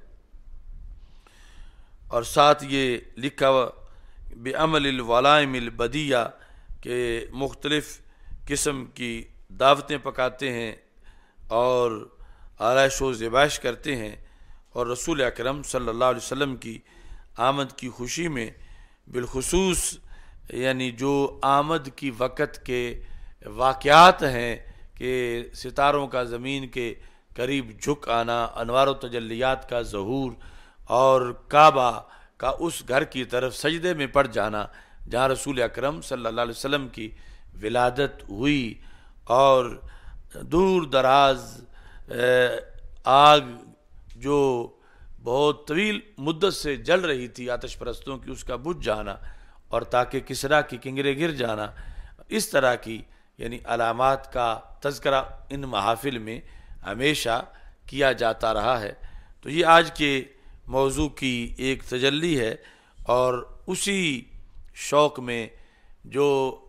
اور ساتھ یہ لکھا بعمل الولائم البدیہ، کہ مختلف قسم کی دعوتیں پکاتے ہیں اور آرائش و ذبائش کرتے ہیں، اور رسول اکرم صلی اللہ علیہ وسلم کی آمد کی خوشی میں بالخصوص یعنی جو آمد کی وقت کے واقعات ہیں کہ ستاروں کا زمین کے قریب جھک آنا، انوار و تجلیات کا ظہور، اور کعبہ کا اس گھر کی طرف سجدے میں پڑ جانا جہاں رسول اکرم صلی اللہ علیہ وسلم کی ولادت ہوئی، اور دور دراز آگ جو بہت طویل مدت سے جل رہی تھی آتش پرستوں کی، اس کا بجھ جانا، اور تاکہ کسریٰ کی کنگرے گر جانا، اس طرح کی یعنی علامات کا تذکرہ ان محافل میں ہمیشہ کیا جاتا رہا ہے۔ تو یہ آج کے موضوع کی ایک تجلی ہے، اور اسی شوق میں جو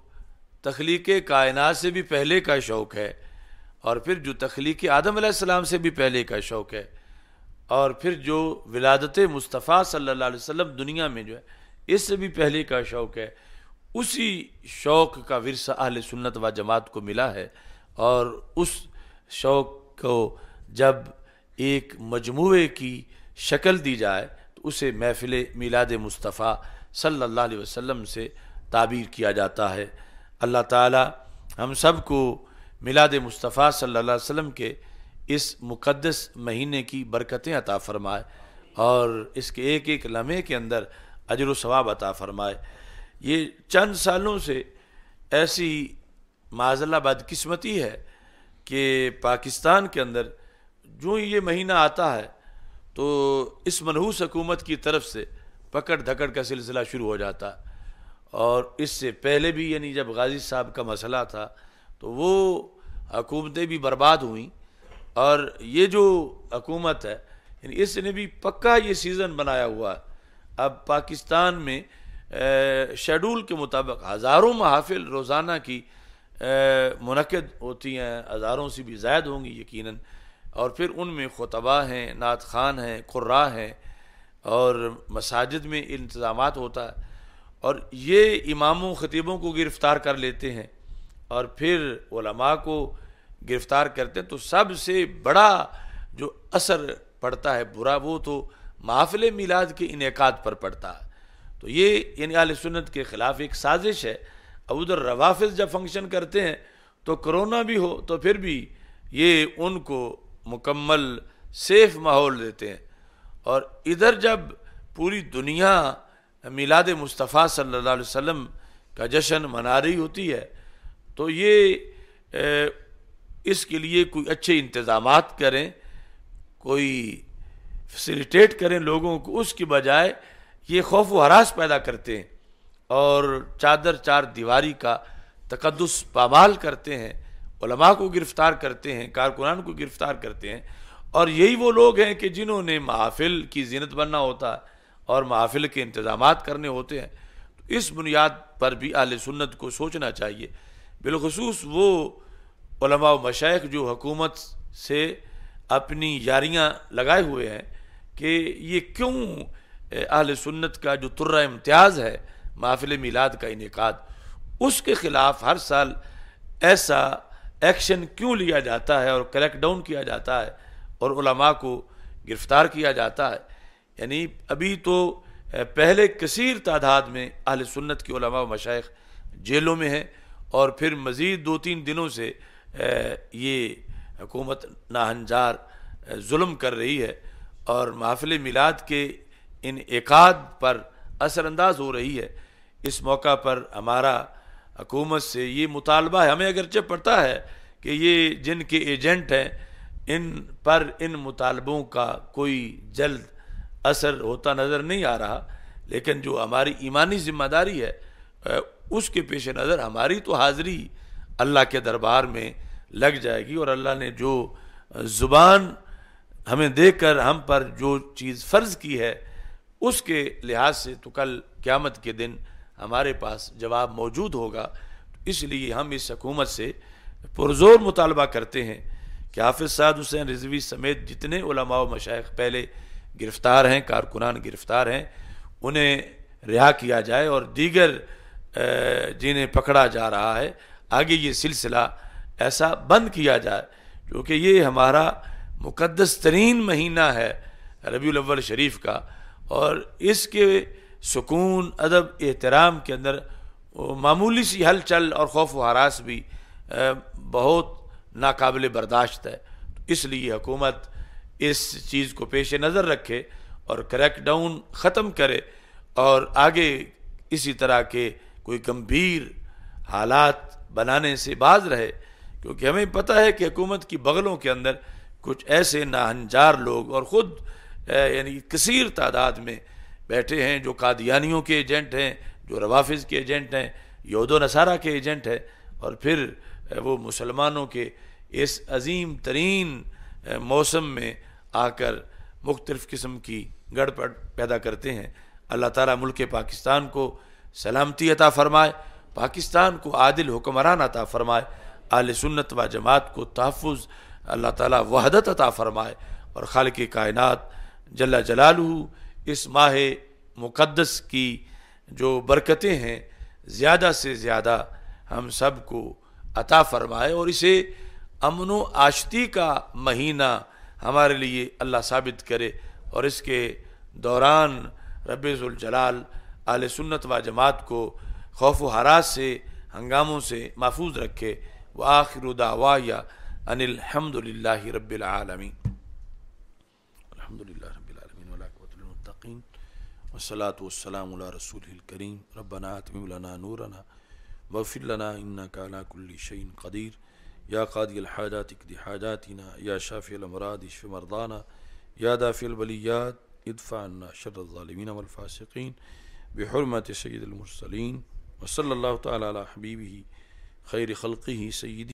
تخلیق کائنات سے بھی پہلے کا شوق ہے، اور پھر جو تخلیق آدم علیہ السلام سے بھی پہلے کا شوق ہے، اور پھر جو ولادت مصطفیٰ صلی اللہ علیہ وسلم دنیا میں جو ہے اس سے بھی پہلے کا شوق ہے، اسی شوق کا ورثہ اہل سنت و جماعت کو ملا ہے۔ اور اس شوق کو جب ایک مجموعے کی شکل دی جائے تو اسے محفل میلاد مصطفیٰ صلی اللہ علیہ وسلم سے تعبیر کیا جاتا ہے۔ اللہ تعالی ہم سب کو میلاد مصطفیٰ صلی اللہ علیہ وسلم کے اس مقدس مہینے کی برکتیں عطا فرمائے، اور اس کے ایک ایک لمحے کے اندر اجر و ثواب عطا فرمائے۔ یہ چند سالوں سے ایسی معاذ اللہ بدقسمتی ہے کہ پاکستان کے اندر جو یہ مہینہ آتا ہے تو اس منحوس حکومت کی طرف سے پکڑ دھکڑ کا سلسلہ شروع ہو جاتا ہے، اور اس سے پہلے بھی یعنی جب غازی صاحب کا مسئلہ تھا تو وہ حکومتیں بھی برباد ہوئیں، اور یہ جو حکومت ہے یعنی اس نے بھی پکا یہ سیزن بنایا ہوا ہے۔ اب پاکستان میں شیڈول کے مطابق ہزاروں محافل روزانہ کی منعقد ہوتی ہیں، ہزاروں سے بھی زائد ہوں گی یقیناً، اور پھر ان میں خطباء ہیں، نعت خوان ہیں، قراء ہیں، اور مساجد میں انتظامات ہوتا ہے، اور یہ اماموں خطیبوں کو گرفتار کر لیتے ہیں اور پھر علماء کو گرفتار کرتے ہیں، تو سب سے بڑا جو اثر پڑتا ہے برا وہ تو محافل میلاد کے انعقاد پر پڑتا ہے۔ تو یہ یعنی اہل سنت کے خلاف ایک سازش ہے۔ اب ادھر روافض جب فنکشن کرتے ہیں تو کرونا بھی ہو تو پھر بھی یہ ان کو مکمل سیف ماحول دیتے ہیں، اور ادھر جب پوری دنیا میلاد مصطفیٰ صلی اللہ علیہ وسلم کا جشن منا رہی ہوتی ہے تو یہ اس کے لیے کوئی اچھے انتظامات کریں، کوئی فیسیلیٹیٹ کریں لوگوں کو، اس کی بجائے یہ خوف و ہراس پیدا کرتے ہیں اور چادر چار دیواری کا تقدس پامال کرتے ہیں، علماء کو گرفتار کرتے ہیں، کارکنان کو گرفتار کرتے ہیں، اور یہی وہ لوگ ہیں کہ جنہوں نے محافل کی زینت بننا ہوتا ہے اور محافل کے انتظامات کرنے ہوتے ہیں۔ تو اس بنیاد پر بھی اہل سنت کو سوچنا چاہیے، بالخصوص وہ علماء و مشائخ جو حکومت سے اپنی یاریاں لگائے ہوئے ہیں کہ یہ کیوں اہل سنت کا جو ترہ امتیاز ہے محافل میلاد کا انعقاد، اس کے خلاف ہر سال ایسا ایکشن کیوں لیا جاتا ہے اور کریک ڈاؤن کیا جاتا ہے اور علماء کو گرفتار کیا جاتا ہے۔ یعنی ابھی تو پہلے کثیر تعداد میں اہل سنت کے علماء و مشائخ جیلوں میں ہیں، اور پھر مزید 2-3 دنوں سے یہ حکومت ناہنجار ظلم کر رہی ہے اور محافل میلاد کے انعقاد پر اثر انداز ہو رہی ہے۔ اس موقع پر ہمارا حکومت سے یہ مطالبہ ہے، ہمیں اگرچہ پتہ ہے کہ یہ جن کے ایجنٹ ہیں ان پر ان مطالبوں کا کوئی جلد اثر ہوتا نظر نہیں آ رہا، لیکن جو ہماری ایمانی ذمہ داری ہے اس کے پیش نظر ہماری تو حاضری اللہ کے دربار میں لگ جائے گی، اور اللہ نے جو زبان ہمیں دے کر ہم پر جو چیز فرض کی ہے اس کے لحاظ سے تو کل قیامت کے دن ہمارے پاس جواب موجود ہوگا۔ اس لیے ہم اس حکومت سے پرزور مطالبہ کرتے ہیں کہ حافظ سعد حسین رضوی سمیت جتنے علماء و مشائخ پہلے گرفتار ہیں، کارکنان گرفتار ہیں، انہیں رہا کیا جائے، اور دیگر جنہیں پکڑا جا رہا ہے آگے یہ سلسلہ ایسا بند کیا جائے، کیونکہ یہ ہمارا مقدس ترین مہینہ ہے ربیع الاول شریف کا، اور اس کے سکون ادب احترام کے اندر معمولی سی ہلچل اور خوف و ہراس بھی بہت ناقابل برداشت ہے۔ اس لیے حکومت اس چیز کو پیش نظر رکھے اور کریک ڈاؤن ختم کرے اور آگے اسی طرح کے کوئی گمبھیر حالات بنانے سے باز رہے، کیونکہ ہمیں پتہ ہے کہ حکومت کی بغلوں کے اندر کچھ ایسے ناہنجار لوگ اور خود یعنی کثیر تعداد میں بیٹھے ہیں جو قادیانیوں کے ایجنٹ ہیں، جو روافظ کے ایجنٹ ہیں، یہود و نصارہ کے ایجنٹ ہیں، اور پھر وہ مسلمانوں کے اس عظیم ترین موسم میں آ کر مختلف قسم کی گڑبڑ پیدا کرتے ہیں۔ اللہ تعالیٰ ملک پاکستان کو سلامتی عطا فرمائے، پاکستان کو عادل حکمران عطا فرمائے، اہل سنت و جماعت کو تحفظ، اللہ تعالیٰ وحدت عطا فرمائے، اور خالق کائنات جل جلالہ اس ماہ مقدس کی جو برکتیں ہیں زیادہ سے زیادہ ہم سب کو عطا فرمائے، اور اسے امن و آشتی کا مہینہ ہمارے لیے اللہ ثابت کرے، اور اس کے دوران رب ذوالجلال اہل سنت و جماعت کو خوف و ہراس سے، ہنگاموں سے محفوظ رکھے۔ وآخر دعوایا ان الحمد للہ رب العالمین۔ الحمد للہ رب العالمین والعاقبۃ للمتقین والصلاة والسلام علی رسولہ الکریم۔ ربنا اتمم لنا نورنا واغفر لنا انک علی کل شیء قدیر۔ یا قاضی الحاجات اقض حاجاتنا، یا شافی الامراض اشف مرضانا، یا دافع البلیات ادفع عنا شر الظالمین والفاسقین، بحرمت سید المرسلین، وصلی اللہ تعالی علی حبیبہ خیر خلقہ سیدی